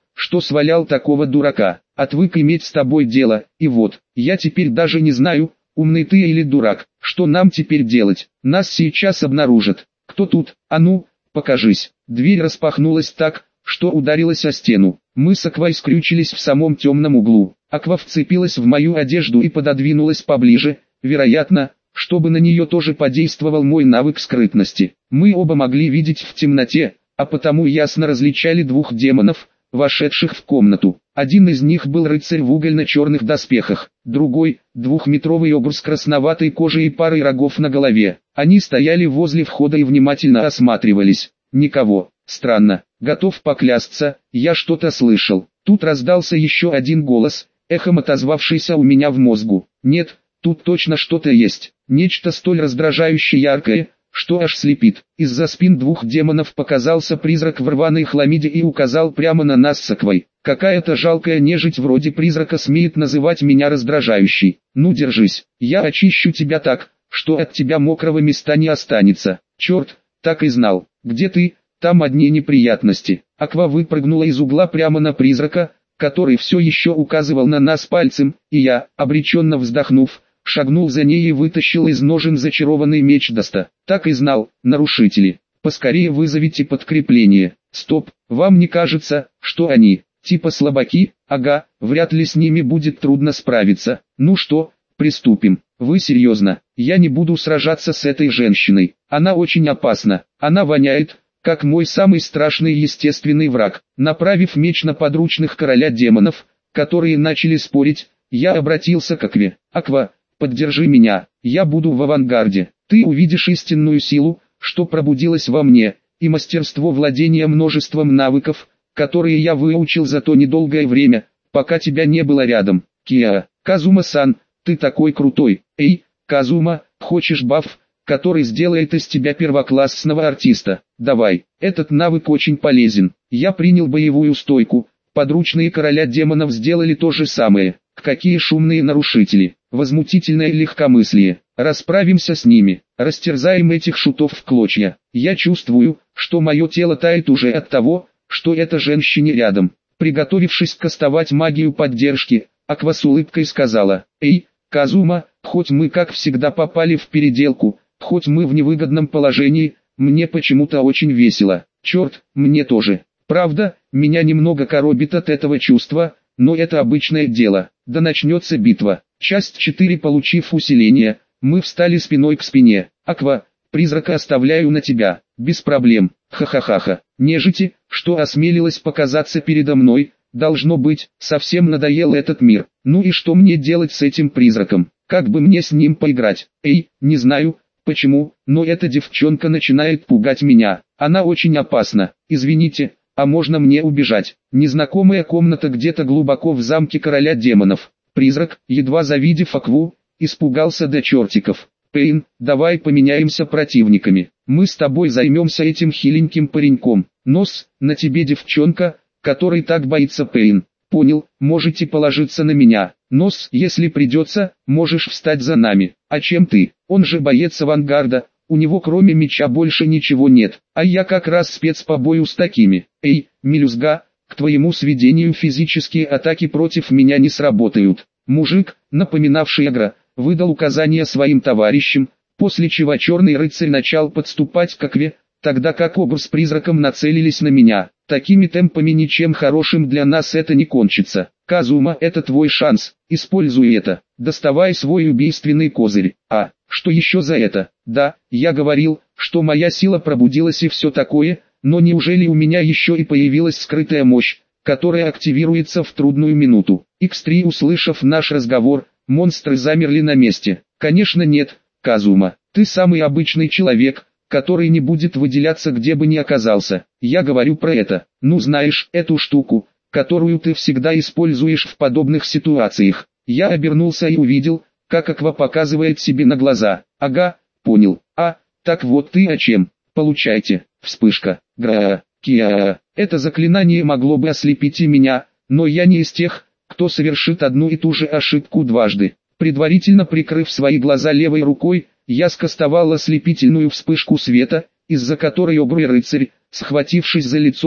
что свалял такого дурака. Отвык иметь с тобой дело, и вот, я теперь даже не знаю, умный ты или дурак. Что нам теперь делать? Нас сейчас обнаружат. Кто тут? А ну, покажись. Дверь распахнулась так, что ударилась о стену. Мы с Аквой скрючились в самом темном углу. Аква вцепилась в мою одежду и пододвинулась поближе, вероятно, чтобы на нее тоже подействовал мой навык скрытности. Мы оба могли видеть в темноте, а потому ясно различали двух демонов, вошедших в комнату. Один из них был рыцарь в угольно-черных доспехах, другой – двухметровый огр с красноватой кожей и парой рогов на голове. Они стояли возле входа и внимательно осматривались. Никого. Странно. Готов поклясться, я что-то слышал. Тут раздался еще один голос, эхом отозвавшийся у меня в мозгу. Нет, тут точно что-то есть. Нечто столь раздражающее яркое, что аж слепит. Из-за спин двух демонов показался призрак в рваной хламиде и указал прямо на нас с Аквой. Какая-то жалкая нежить вроде призрака смеет называть меня раздражающей. Ну держись, я очищу тебя так, что от тебя мокрого места не останется. Черт, так и знал. Где ты? Там одни неприятности. Аква выпрыгнула из угла прямо на призрака, который все еще указывал на нас пальцем, и я, обреченно вздохнув, шагнул за ней и вытащил из ножен зачарованный меч Даста. Так и знал, нарушители. Поскорее вызовите подкрепление. Стоп, вам не кажется, что они, типа слабаки? Ага, вряд ли с ними будет трудно справиться. Ну что, приступим. Вы серьезно? Я не буду сражаться с этой женщиной. Она очень опасна. Она воняет, как мой самый страшный естественный враг. Направив меч на подручных короля демонов, которые начали спорить, я обратился к Акве. Аква, поддержи меня, я буду в авангарде. Ты увидишь истинную силу, что пробудилась во мне, и мастерство владения множеством навыков, которые я выучил за то недолгое время, пока тебя не было рядом. Киа, Казума-сан, ты такой крутой. Эй, Казума, хочешь баф, который сделает из тебя первоклассного артиста? Давай, этот навык очень полезен. Я принял боевую стойку, подручные короля демонов сделали то же самое. Какие шумные нарушители, возмутительное легкомыслие. Расправимся с ними, растерзаем этих шутов в клочья. Я чувствую, что мое тело тает уже от того, что эта женщина рядом. Приготовившись кастовать магию поддержки, Аква с улыбкой сказала: «Эй, Казума, хоть мы как всегда попали в переделку, хоть мы в невыгодном положении, мне почему-то очень весело. Черт, мне тоже. Правда, меня немного коробит от этого чувства, но это обычное дело. Да начнется битва». Часть 4. Получив усиление, мы встали спиной к спине. Аква, призрака оставляю на тебя. Без проблем. Ха-ха-ха-ха. Нежити, что осмелилась показаться передо мной, должно быть, совсем надоел этот мир. Ну и что мне делать с этим призраком? Как бы мне с ним поиграть? Эй, не знаю, почему, но эта девчонка начинает пугать меня. Она очень опасна. Извините, а можно мне убежать? Незнакомая комната где-то глубоко в замке короля демонов. Призрак, едва завидев Акву, испугался до чертиков. Пейн, давай поменяемся противниками. Мы с тобой займемся этим хиленьким пареньком. Нос, на тебе девчонка, который так боится Пейн. Понял, можете положиться на меня. Нос, если придется, можешь встать за нами. А чем ты? Он же боец авангарда, у него кроме меча больше ничего нет. А я как раз спец по бою с такими. Эй, мелюзга, к твоему сведению физические атаки против меня не сработают. Мужик, напоминавший Агра, выдал указания своим товарищам, после чего черный рыцарь начал подступать к Акве, тогда как Огр с призраком нацелились на меня. Такими темпами ничем хорошим для нас это не кончится. Казума, это твой шанс, используй это, доставай свой убийственный козырь. А, что еще за это? Да, я говорил, что моя сила пробудилась и все такое, но неужели у меня еще и появилась скрытая мощь, которая активируется в трудную минуту? X3, услышав наш разговор, монстры замерли на месте. Конечно нет, Казума, ты самый обычный человек, который не будет выделяться где бы ни оказался. Я говорю про это. Ну знаешь, эту штуку, которую ты всегда используешь в подобных ситуациях. Я обернулся и увидел, как Аква показывает себе на глаза. Ага, понял. А, так вот ты о чем. Получайте. Вспышка. Гра. Киа. Это заклинание могло бы ослепить и меня, но я не из тех, кто совершит одну и ту же ошибку дважды. Предварительно прикрыв свои глаза левой рукой, я скастовал ослепительную вспышку света, из-за которой Огр и рыцарь, схватившись за лицо,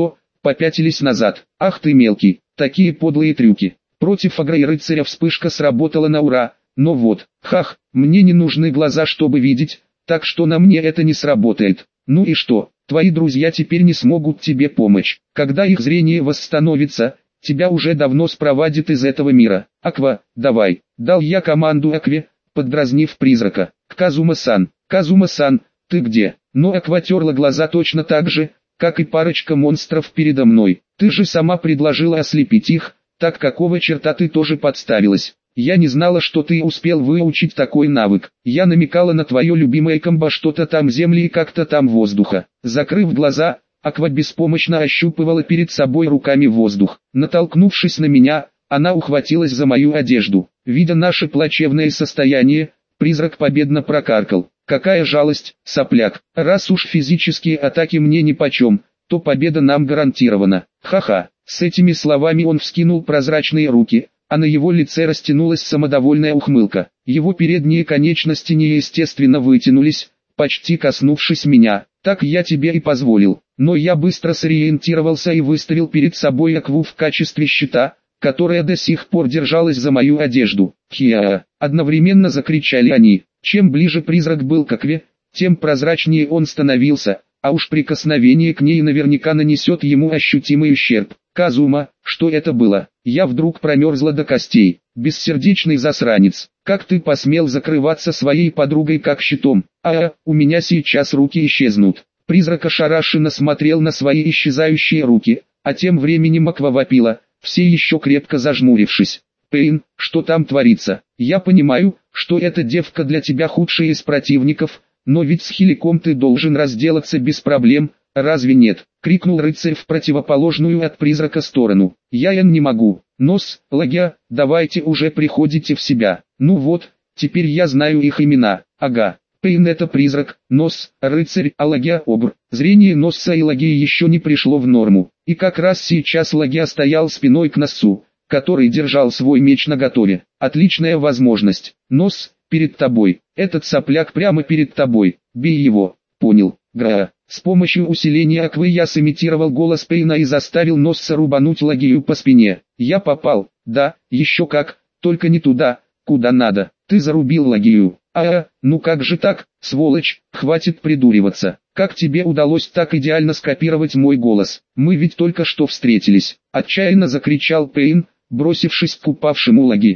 попятились назад. Ах ты мелкий, такие подлые трюки. Против Агра и рыцаря вспышка сработала на ура, но вот, хах, мне не нужны глаза, чтобы видеть, так что на мне это не сработает. Ну и что, твои друзья теперь не смогут тебе помочь. Когда их зрение восстановится, тебя уже давно спровадят из этого мира. Аква, давай, дал я команду Акве, поддразнив призрака. Казума-сан, Казума-сан, ты где? Но Аква терла глаза точно так же, как и парочка монстров передо мной. Ты же сама предложила ослепить их, так какого черта ты тоже подставилась? Я не знала, что ты успел выучить такой навык. Я намекала на твое любимое комбо, что-то там земли и как-то там воздуха. Закрыв глаза, Аква беспомощно ощупывала перед собой руками воздух. Натолкнувшись на меня, она ухватилась за мою одежду. Видя наше плачевное состояние, призрак победно прокаркал. Какая жалость, сопляк. Раз уж физические атаки мне нипочем, то победа нам гарантирована. Ха-ха. С этими словами он вскинул прозрачные руки, а на его лице растянулась самодовольная ухмылка. Его передние конечности неестественно вытянулись, почти коснувшись меня. Так я тебе и позволил. Но я быстро сориентировался и выставил перед собой Акву в качестве щита, которая до сих пор держалась за мою одежду. Хиа! Одновременно закричали они. Чем ближе призрак был к Акве, тем прозрачнее он становился, а уж прикосновение к ней наверняка нанесет ему ощутимый ущерб. Казума, что это было? Я вдруг промерзла до костей. Бессердечный засранец, как ты посмел закрываться своей подругой как щитом? У меня сейчас руки исчезнут. Призрак ошарашенно смотрел на свои исчезающие руки, а тем временем Аква вопила, все еще крепко зажмурившись. Пейн, что там творится? Я понимаю, что эта девка для тебя худшая из противников, но ведь с Хиликом ты должен разделаться без проблем, разве нет? Крикнул рыцарь в противоположную от призрака сторону. Я не могу. Нос, Лагя, давайте уже приходите в себя. Ну вот, теперь я знаю их имена. Ага. Пейн это призрак, Нос, рыцарь, а Лагя обр. Зрение Носа и Лаги еще не пришло в норму. И как раз сейчас Лагя стоял спиной к Носу, который держал свой меч наготове. Отличная возможность. Нос, перед тобой. Этот сопляк прямо перед тобой. Бей его. Понял. Гра. С помощью усиления Аквы я сымитировал голос Пейна и заставил Носса рубануть Лагию по спине. Я попал. Да, еще как. Только не туда, куда надо. Ты зарубил Лагию. Ну как же так, сволочь, хватит придуриваться. Как тебе удалось так идеально скопировать мой голос? Мы ведь только что встретились. Отчаянно закричал Пейн, бросившись к упавшему Лаги.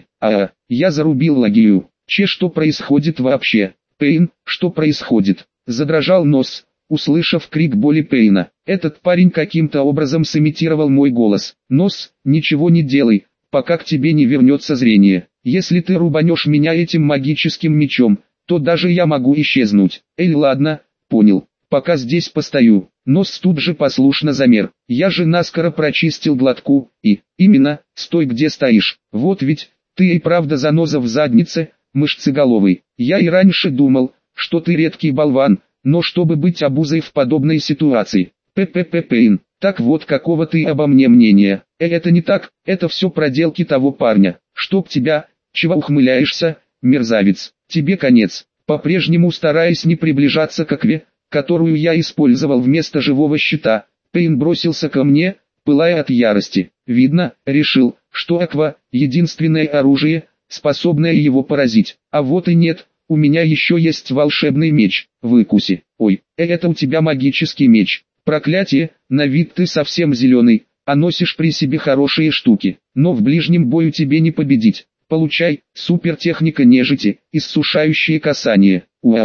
Я зарубил Лагию. Что происходит вообще? Пейн, что происходит? Задрожал Нос, услышав крик боли Пейна. Этот парень каким-то образом сымитировал мой голос. Нос, ничего не делай, пока к тебе не вернется зрение. Если ты рубанешь меня этим магическим мечом, то даже я могу исчезнуть. Ладно, понял. Пока здесь постою. Нос тут же послушно замер. Я же наскоро прочистил глотку, и, именно, стой где стоишь. Вот ведь, ты и правда заноза в заднице, мышцеголовый. Я и раньше думал, что ты редкий болван, но чтобы быть обузой в подобной ситуации. Пейн, так вот какого ты обо мне мнения? Это не так, это все проделки того парня. Чтоб тебя, чего ухмыляешься, мерзавец, тебе конец. По-прежнему стараясь не приближаться к Акве, которую я использовал вместо живого щита, Пейн бросился ко мне, пылая от ярости. Видно, решил, что Аква — единственное оружие, способное его поразить. А вот и нет, у меня еще есть волшебный меч, выкуси. Ой, это у тебя магический меч. Проклятие, на вид ты совсем зеленый, а носишь при себе хорошие штуки, но в ближнем бою тебе не победить. Получай, супертехника нежити, иссушающее касание.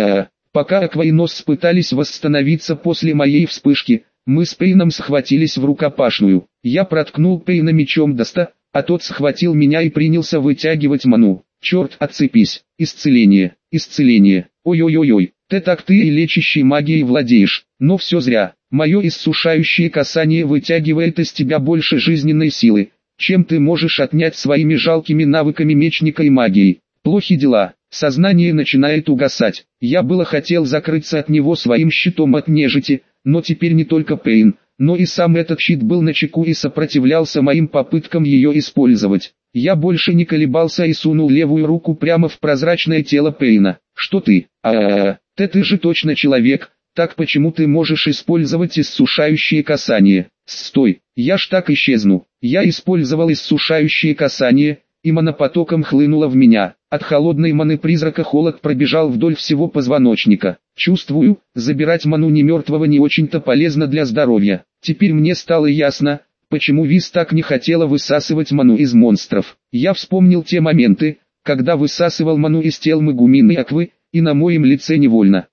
Пока Аква и Нос пытались восстановиться после моей вспышки, мы с Пейном схватились в рукопашную. Я проткнул Пейна мечом до 100, а тот схватил меня и принялся вытягивать ману. Черт, отцепись. Исцеление, исцеление. Ой-ой-ой-ой, ты и лечащей магией владеешь, но все зря. Мое иссушающее касание вытягивает из тебя больше жизненной силы, чем ты можешь отнять своими жалкими навыками мечника и магией. Плохи дела, сознание начинает угасать. Я было хотел закрыться от него своим щитом от нежити, но теперь не только Пейн, но и сам этот щит был начеку и сопротивлялся моим попыткам ее использовать. Я больше не колебался и сунул левую руку прямо в прозрачное тело Пейна. Что ты? Ты же точно человек, Так почему ты можешь использовать иссушающее касание? Стой, я ж так исчезну. Я использовал иссушающее касание, и мана потоком хлынула в меня. От холодной маны призрака холод пробежал вдоль всего позвоночника. Чувствую, забирать ману немертвого не очень-то полезно для здоровья. Теперь мне стало ясно, почему Виз так не хотела высасывать ману из монстров. Я вспомнил те моменты, когда высасывал ману из тел Мегумин и Аквы, и на моем лице невольно.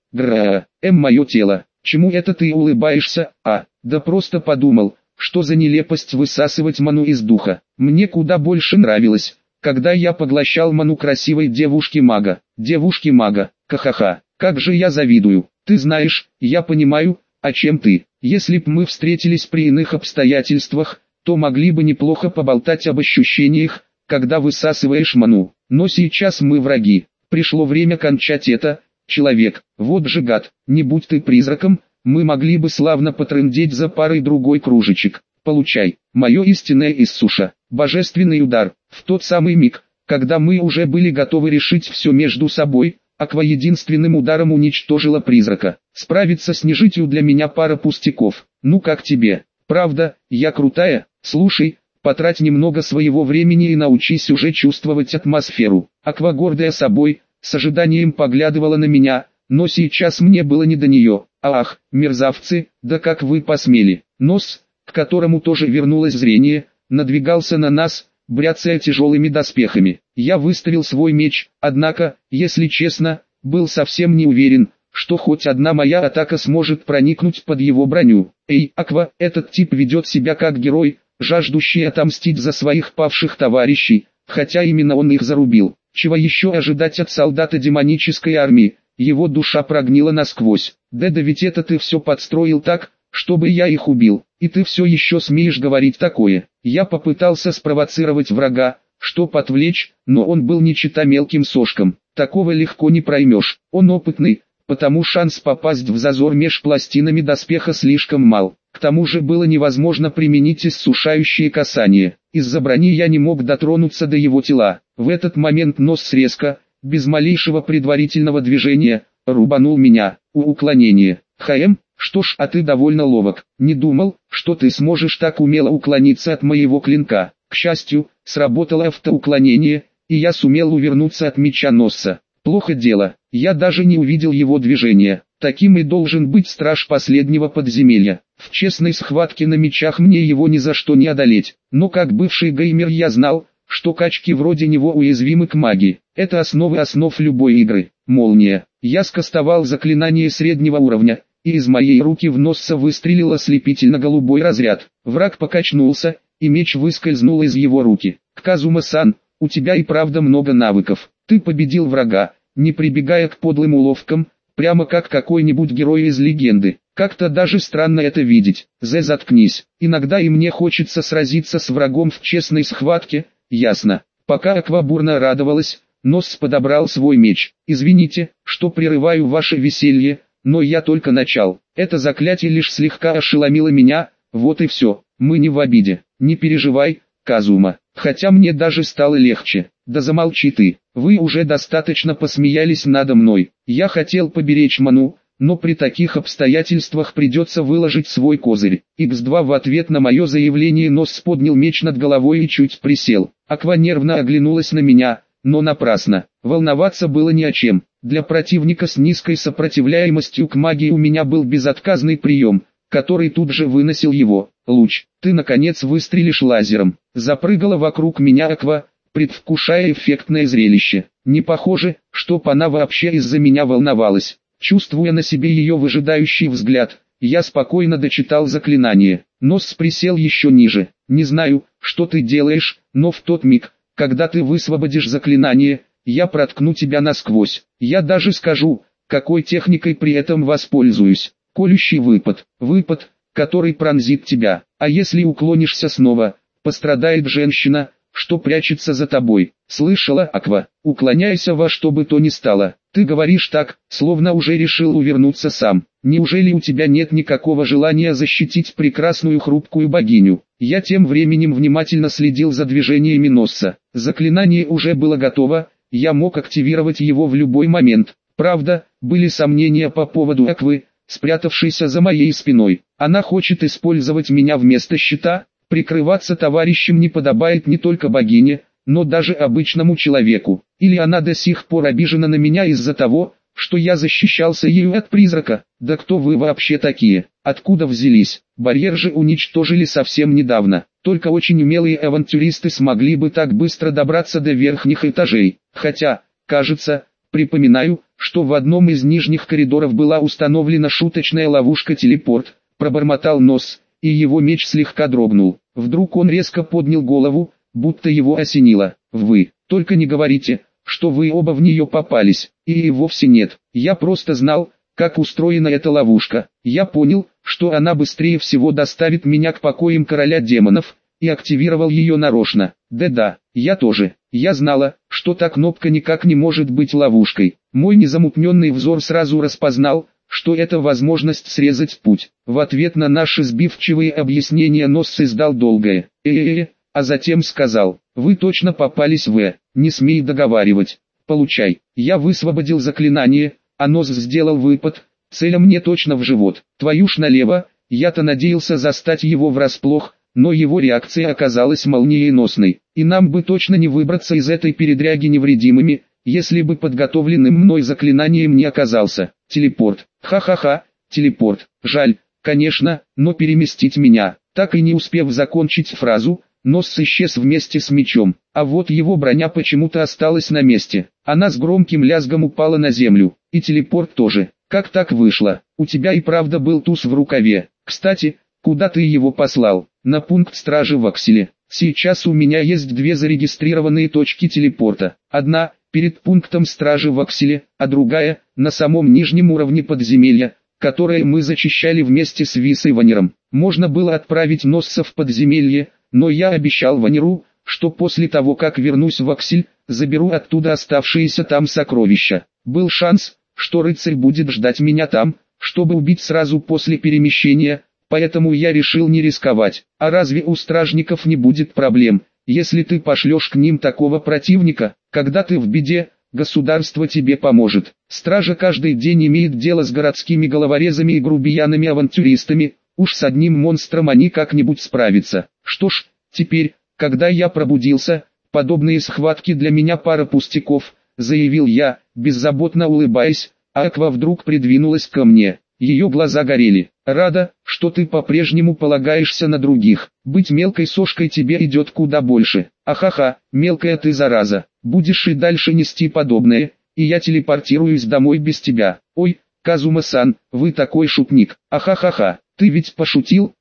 Мое тело. Чему это ты улыбаешься? Да просто подумал, что за нелепость высасывать ману из духа. Мне куда больше нравилось, когда я поглощал ману красивой девушки-мага. Девушки-мага, ха-ха-ха, как же я завидую. Ты знаешь, я понимаю, о чем ты. Если б мы встретились при иных обстоятельствах, то могли бы неплохо поболтать об ощущениях, когда высасываешь ману. Но сейчас мы враги. Пришло время кончать это, человек. Вот же гад, не будь ты призраком, мы могли бы славно потрындеть за парой другой кружечек. Получай, мое истинное иссуша, божественный удар. В тот самый миг, когда мы уже были готовы решить все между собой, Аква единственным ударом уничтожила призрака. Справиться с нежитью для меня пара пустяков. Ну как тебе? Правда, я крутая? Слушай, потрать немного своего времени и научись уже чувствовать атмосферу. Аква, гордая собой, с ожиданием поглядывала на меня, но сейчас мне было не до нее. Ах, мерзавцы, да как вы посмели. Нос, к которому тоже вернулось зрение, надвигался на нас, бряцая тяжелыми доспехами. Я выставил свой меч, однако, если честно, был совсем не уверен, что хоть одна моя атака сможет проникнуть под его броню. Эй, Аква, этот тип ведет себя как герой, жаждущий отомстить за своих павших товарищей, хотя именно он их зарубил. Чего еще ожидать от солдата демонической армии? Его душа прогнила насквозь. Да ведь это ты все подстроил так, чтобы я их убил, и ты все еще смеешь говорить такое. Я попытался спровоцировать врага, чтоб отвлечь, но он был не чета мелким сошком. Такого легко не проймешь. Он опытный, потому шанс попасть в зазор меж пластинами доспеха слишком мал. К тому же было невозможно применить иссушающее касание. Из-за брони я не мог дотронуться до его тела. В этот момент нос резко, без малейшего предварительного движения, рубанул меня. Уклонение. Что ж, а ты довольно ловок. Не думал, что ты сможешь так умело уклониться от моего клинка. К счастью, сработало автоуклонение, и я сумел увернуться от меча Носса. Плохо дело, я даже не увидел его движения. Таким и должен быть страж последнего подземелья. В честной схватке на мечах мне его ни за что не одолеть. Но как бывший геймер я знал, что качки вроде него уязвимы к магии. Это основы основ любой игры. Молния. Я скастовал заклинание среднего уровня, и из моей руки в Носса выстрелил ослепительно-голубой разряд. Враг покачнулся, и меч выскользнул из его руки. Казума-сан, у тебя и правда много навыков. Ты победил врага, не прибегая к подлым уловкам, прямо как какой-нибудь герой из легенды. Как-то даже странно это видеть. Заткнись. Иногда и мне хочется сразиться с врагом в честной схватке, ясно. Пока Аква бурно радовалась, Носс подобрал свой меч. Извините, что прерываю ваше веселье, но я только начал. Это заклятие лишь слегка ошеломило меня, вот и все. Мы не в обиде. Не переживай, Казума. Хотя мне даже стало легче. Да замолчи ты. Вы уже достаточно посмеялись надо мной. Я хотел поберечь ману, но при таких обстоятельствах придется выложить свой козырь. Х2 в ответ на мое заявление Носс поднял меч над головой и чуть присел. Аква нервно оглянулась на меня, но напрасно. Волноваться было не о чем. Для противника с низкой сопротивляемостью к магии у меня был безотказный прием, который тут же выносил его. Луч, ты наконец выстрелишь лазером. Запрыгала вокруг меня Аква, предвкушая эффектное зрелище. Не похоже, чтоб она вообще из-за меня волновалась. Чувствуя на себе ее выжидающий взгляд, я спокойно дочитал заклинание. Носс присел еще ниже. Не знаю, что ты делаешь, но в тот миг, когда ты высвободишь заклинание, я проткну тебя насквозь. Я даже скажу, какой техникой при этом воспользуюсь. Колющий выпад. Выпад, который пронзит тебя. А если уклонишься снова, пострадает женщина, что прячется за тобой. Слышала, Аква? Уклоняйся во что бы то ни стало. Ты говоришь так, словно уже решил увернуться сам. Неужели у тебя нет никакого желания защитить прекрасную хрупкую богиню? Я тем временем внимательно следил за движениями Носса. Заклинание уже было готово, я мог активировать его в любой момент. Правда, были сомнения по поводу Аквы, спрятавшийся за моей спиной. Она хочет использовать меня вместо щита. Прикрываться товарищем не подобает не только богине, но даже обычному человеку. Или она до сих пор обижена на меня из-за того, что я защищался ею от призрака. Да кто вы вообще такие? Откуда взялись? Барьер же уничтожили совсем недавно. Только очень умелые авантюристы смогли бы так быстро добраться до верхних этажей. Хотя, кажется, припоминаю, что в одном из нижних коридоров была установлена шуточная ловушка-телепорт. Пробормотал Носс, и его меч слегка дрогнул. Вдруг он резко поднял голову, будто его осенило. Вы, только не говорите, что вы оба в нее попались. И вовсе нет. Я просто знал, как устроена эта ловушка. Я понял, что она быстрее всего доставит меня к покоям короля демонов, и активировал ее нарочно. Да-да, я тоже. Я знала, что та кнопка никак не может быть ловушкой. Мой незамутненный взор сразу распознал, что это возможность срезать путь. В ответ на наши сбивчивые объяснения Носс издал долгое а затем сказал: «Вы точно попались в не смей договаривать. Получай». Я высвободил заклинание, а Носс сделал выпад, целя мне точно в живот. Твою ж налево, я-то надеялся застать его врасплох, но его реакция оказалась молниеносной. И нам бы точно не выбраться из этой передряги невредимыми, если бы подготовленным мной заклинанием не оказался. Телепорт. Ха-ха-ха, телепорт. Жаль, конечно, но переместить меня. Так и не успев закончить фразу, Носс исчез вместе с мечом, а вот его броня почему-то осталась на месте. Она с громким лязгом упала на землю, и телепорт тоже. Как так вышло? У тебя и правда был туз в рукаве. Кстати, куда ты его послал? На пункт стражи в Акселе. Сейчас у меня есть 2 зарегистрированные точки телепорта. Одна перед пунктом стражи в Акселе, а другая на самом нижнем уровне подземелья, которое мы зачищали вместе с Вис и Ванером. Можно было отправить Носса в подземелье, но я обещал Ванеру, что после того как вернусь в Аксель, заберу оттуда оставшиеся там сокровища. Был шанс, что рыцарь будет ждать меня там, чтобы убить сразу после перемещения, поэтому я решил не рисковать. А разве у стражников не будет проблем, если ты пошлешь к ним такого противника? Когда ты в беде, государство тебе поможет. Стража каждый день имеет дело с городскими головорезами и грубиянами-авантюристами, уж с одним монстром они как-нибудь справятся. Что ж, теперь, когда я пробудился, подобные схватки для меня пара пустяков, заявил я, беззаботно улыбаясь, а Аква вдруг придвинулась ко мне. Ее глаза горели. Рада, что ты по-прежнему полагаешься на других. Быть мелкой сошкой тебе идет куда больше. Ахаха, мелкая ты зараза. Будешь и дальше нести подобное, и я телепортируюсь домой без тебя. Ой, Казума-сан, вы такой шутник. Ахахаха, ты ведь пошутил,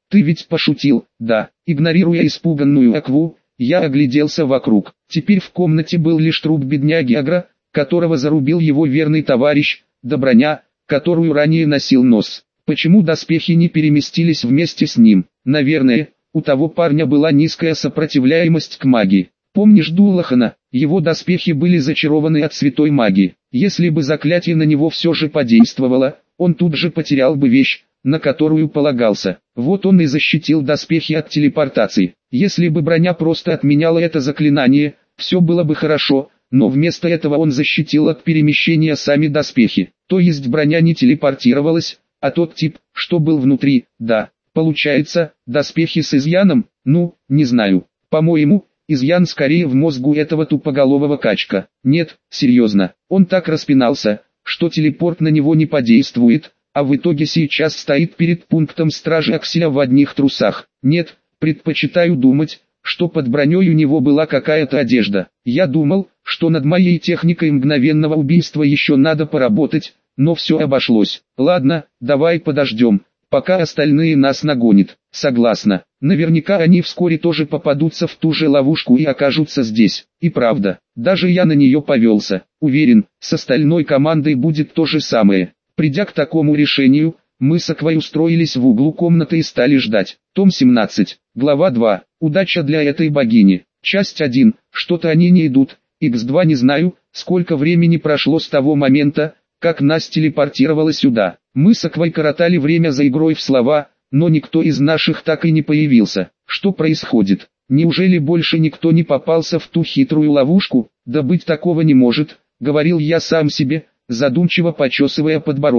да. Игнорируя испуганную Акву, я огляделся вокруг. Теперь в комнате был лишь труп бедняги Агра, которого зарубил его верный товарищ, да броня, которую ранее носил Носс. Почему доспехи не переместились вместе с ним? Наверное, у того парня была низкая сопротивляемость к магии. Помнишь Дуллахана? Его доспехи были зачарованы от святой магии. Если бы заклятие на него все же подействовало, он тут же потерял бы вещь, на которую полагался. Вот он и защитил доспехи от телепортации. Если бы броня просто отменяла это заклинание, все было бы хорошо, но вместо этого он защитил от перемещения сами доспехи. То есть броня не телепортировалась, а тот тип, что был внутри, да. Получается, доспехи с изъяном? Ну, не знаю. По-моему, изъян скорее в мозгу этого тупоголового качка. Нет, серьезно, он так распинался, что телепорт на него не подействует, а в итоге сейчас стоит перед пунктом стражи Акселя в одних трусах. Нет, предпочитаю думать, что под броней у него была какая-то одежда. Я думал, что над моей техникой мгновенного убийства еще надо поработать, но все обошлось. Ладно, давай подождем, пока остальные нас нагонят. Согласна, наверняка они вскоре тоже попадутся в ту же ловушку и окажутся здесь. И правда, даже я на нее повелся. Уверен, с остальной командой будет то же самое. Придя к такому решению, мы с Аквой устроились в углу комнаты и стали ждать. Том 17, глава 2. Удача для этой богини. Часть 1. Что-то они не идут. X2 не знаю, сколько времени прошло с того момента, как нас телепортировало сюда. Мы с Аквой коротали время за игрой в слова, но никто из наших так и не появился. Что происходит? Неужели больше никто не попался в ту хитрую ловушку? Да быть такого не может, говорил я сам себе, задумчиво почесывая подбородок.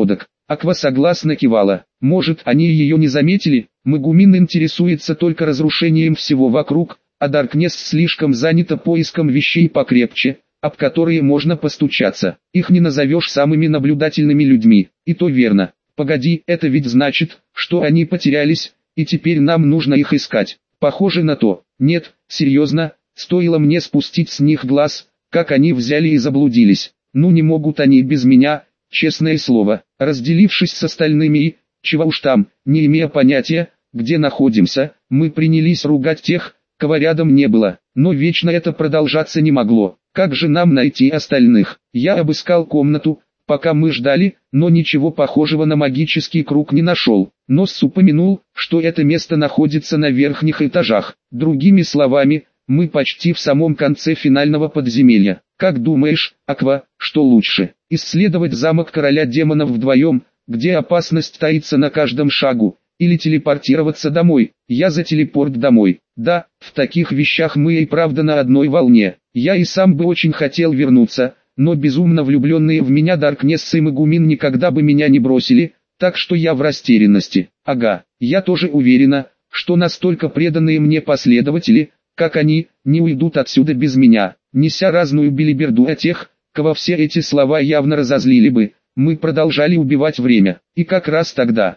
Аква согласно кивала. Может, они ее не заметили? Мегумин интересуется только разрушением всего вокруг, а Даркнесс слишком занята поиском вещей покрепче, об которые можно постучаться. Их не назовешь самыми наблюдательными людьми. И то верно. Погоди, это ведь значит, что они потерялись, и теперь нам нужно их искать. Похоже на то. Нет, серьезно, стоило мне спустить с них глаз, как они взяли и заблудились. Ну не могут они без меня, честное слово. Разделившись с остальными и, чего уж там, не имея понятия, где находимся, мы принялись ругать тех, кого рядом не было. Но вечно это продолжаться не могло. Как же нам найти остальных? Я обыскал комнату, пока мы ждали, но ничего похожего на магический круг не нашел. Носс упомянул, что это место находится на верхних этажах. Другими словами, мы почти в самом конце финального подземелья. Как думаешь, Аква, что лучше? Исследовать замок короля демонов вдвоем, где опасность таится на каждом шагу, или телепортироваться домой? Я за телепорт домой. Да, в таких вещах мы и правда на одной волне. Я и сам бы очень хотел вернуться, но безумно влюбленные в меня Даркнесс и Мегумин никогда бы меня не бросили, так что я в растерянности. Ага, я тоже уверена, что настолько преданные мне последователи, как они, не уйдут отсюда без меня. Неся разную белиберду о тех, кого все эти слова явно разозлили бы, мы продолжали убивать время. И как раз тогда,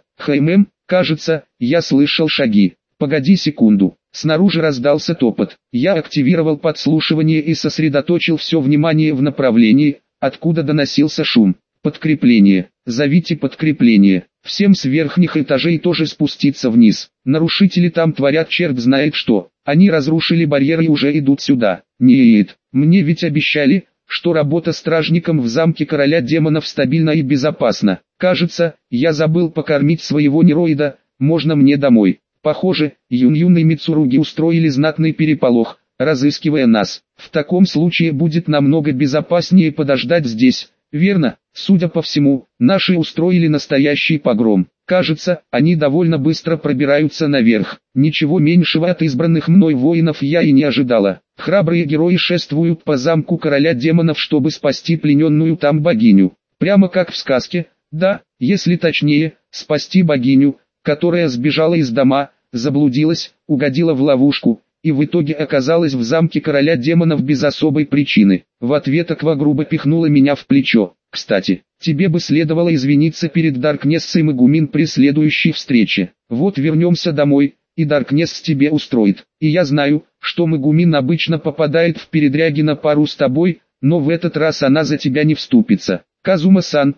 кажется, я слышал шаги. Погоди секунду. Снаружи раздался топот. Я активировал подслушивание и сосредоточил все внимание в направлении, откуда доносился шум. Подкрепление. Зовите подкрепление. Всем с верхних этажей тоже спуститься вниз. Нарушители там творят черт знает что. Они разрушили барьер и уже идут сюда. Нет, мне ведь обещали, что работа стражником в замке короля демонов стабильна и безопасна. Кажется, я забыл покормить своего нероида, можно мне домой. Похоже, Юн-Юн и Мицуруги устроили знатный переполох, разыскивая нас. В таком случае будет намного безопаснее подождать здесь, верно? Судя по всему, наши устроили настоящий погром. Кажется, они довольно быстро пробираются наверх. Ничего меньшего от избранных мной воинов я и не ожидала. Храбрые герои шествуют по замку короля демонов, чтобы спасти плененную там богиню. Прямо как в сказке, да, если точнее, спасти богиню, которая сбежала из дома, заблудилась, угодила в ловушку, и в итоге оказалась в замке короля демонов без особой причины. В ответ Аква грубо пихнула меня в плечо. Кстати, тебе бы следовало извиниться перед Даркнесс и Мегумин при следующей встрече. Вот вернемся домой, и Даркнесс тебе устроит. И я знаю, что Мегумин обычно попадает в передряги на пару с тобой, но в этот раз она за тебя не вступится. Казума-сан,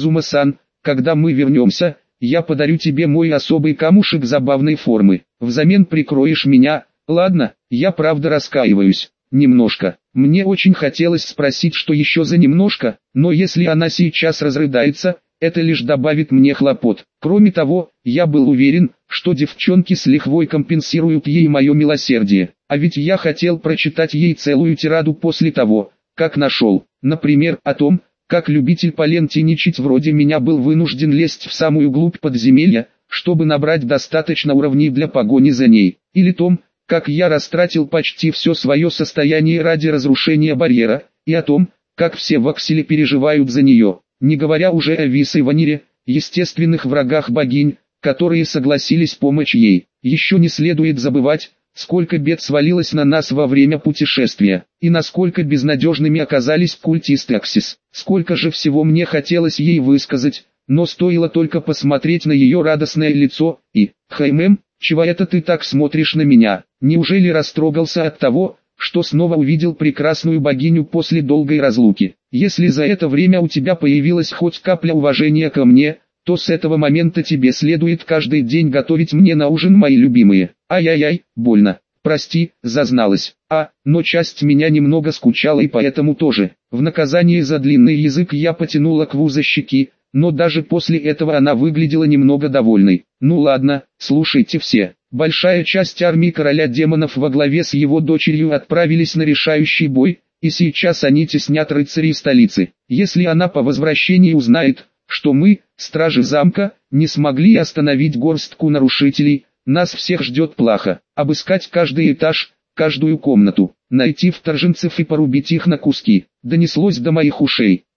когда мы вернемся, я подарю тебе мой особый камушек забавной формы. Взамен прикроешь меня. Ладно, я правда раскаиваюсь. Немножко. Мне очень хотелось спросить, что еще за немножко, но если она сейчас разрыдается, это лишь добавит мне хлопот. Кроме того, я был уверен, что девчонки с лихвой компенсируют ей мое милосердие. А ведь я хотел прочитать ей целую тираду после того, как нашел. Например, о том, как любитель полентиничать вроде меня был вынужден лезть в самую глубь подземелья, чтобы набрать достаточно уровней для погони за ней. Или том, как я растратил почти все свое состояние ради разрушения барьера, и о том, как все в Акселе переживают за нее, не говоря уже о Вис и Ванире, естественных врагах богинь, которые согласились помочь ей. Еще не следует забывать, сколько бед свалилось на нас во время путешествия, и насколько безнадежными оказались культисты Аксис. Сколько же всего мне хотелось ей высказать, но стоило только посмотреть на ее радостное лицо, и, чего это ты так смотришь на меня? Неужели растрогался от того, что снова увидел прекрасную богиню после долгой разлуки? Если за это время у тебя появилась хоть капля уважения ко мне, то с этого момента тебе следует каждый день готовить мне на ужин мои любимые. Ай-яй-яй, больно. Прости, зазналась. Но часть меня немного скучала и поэтому тоже. В наказание за длинный язык я потянула Кву за щеки, но даже после этого она выглядела немного довольной. Ну ладно, слушайте все. Большая часть армии короля демонов во главе с его дочерью отправились на решающий бой, и сейчас они теснят рыцарей столицы. Если она по возвращении узнает, что мы, стражи замка, не смогли остановить горстку нарушителей, нас всех ждет плохо. Обыскать каждый этаж, каждую комнату, найти вторженцев и порубить их на куски. Донеслось до моих ушей.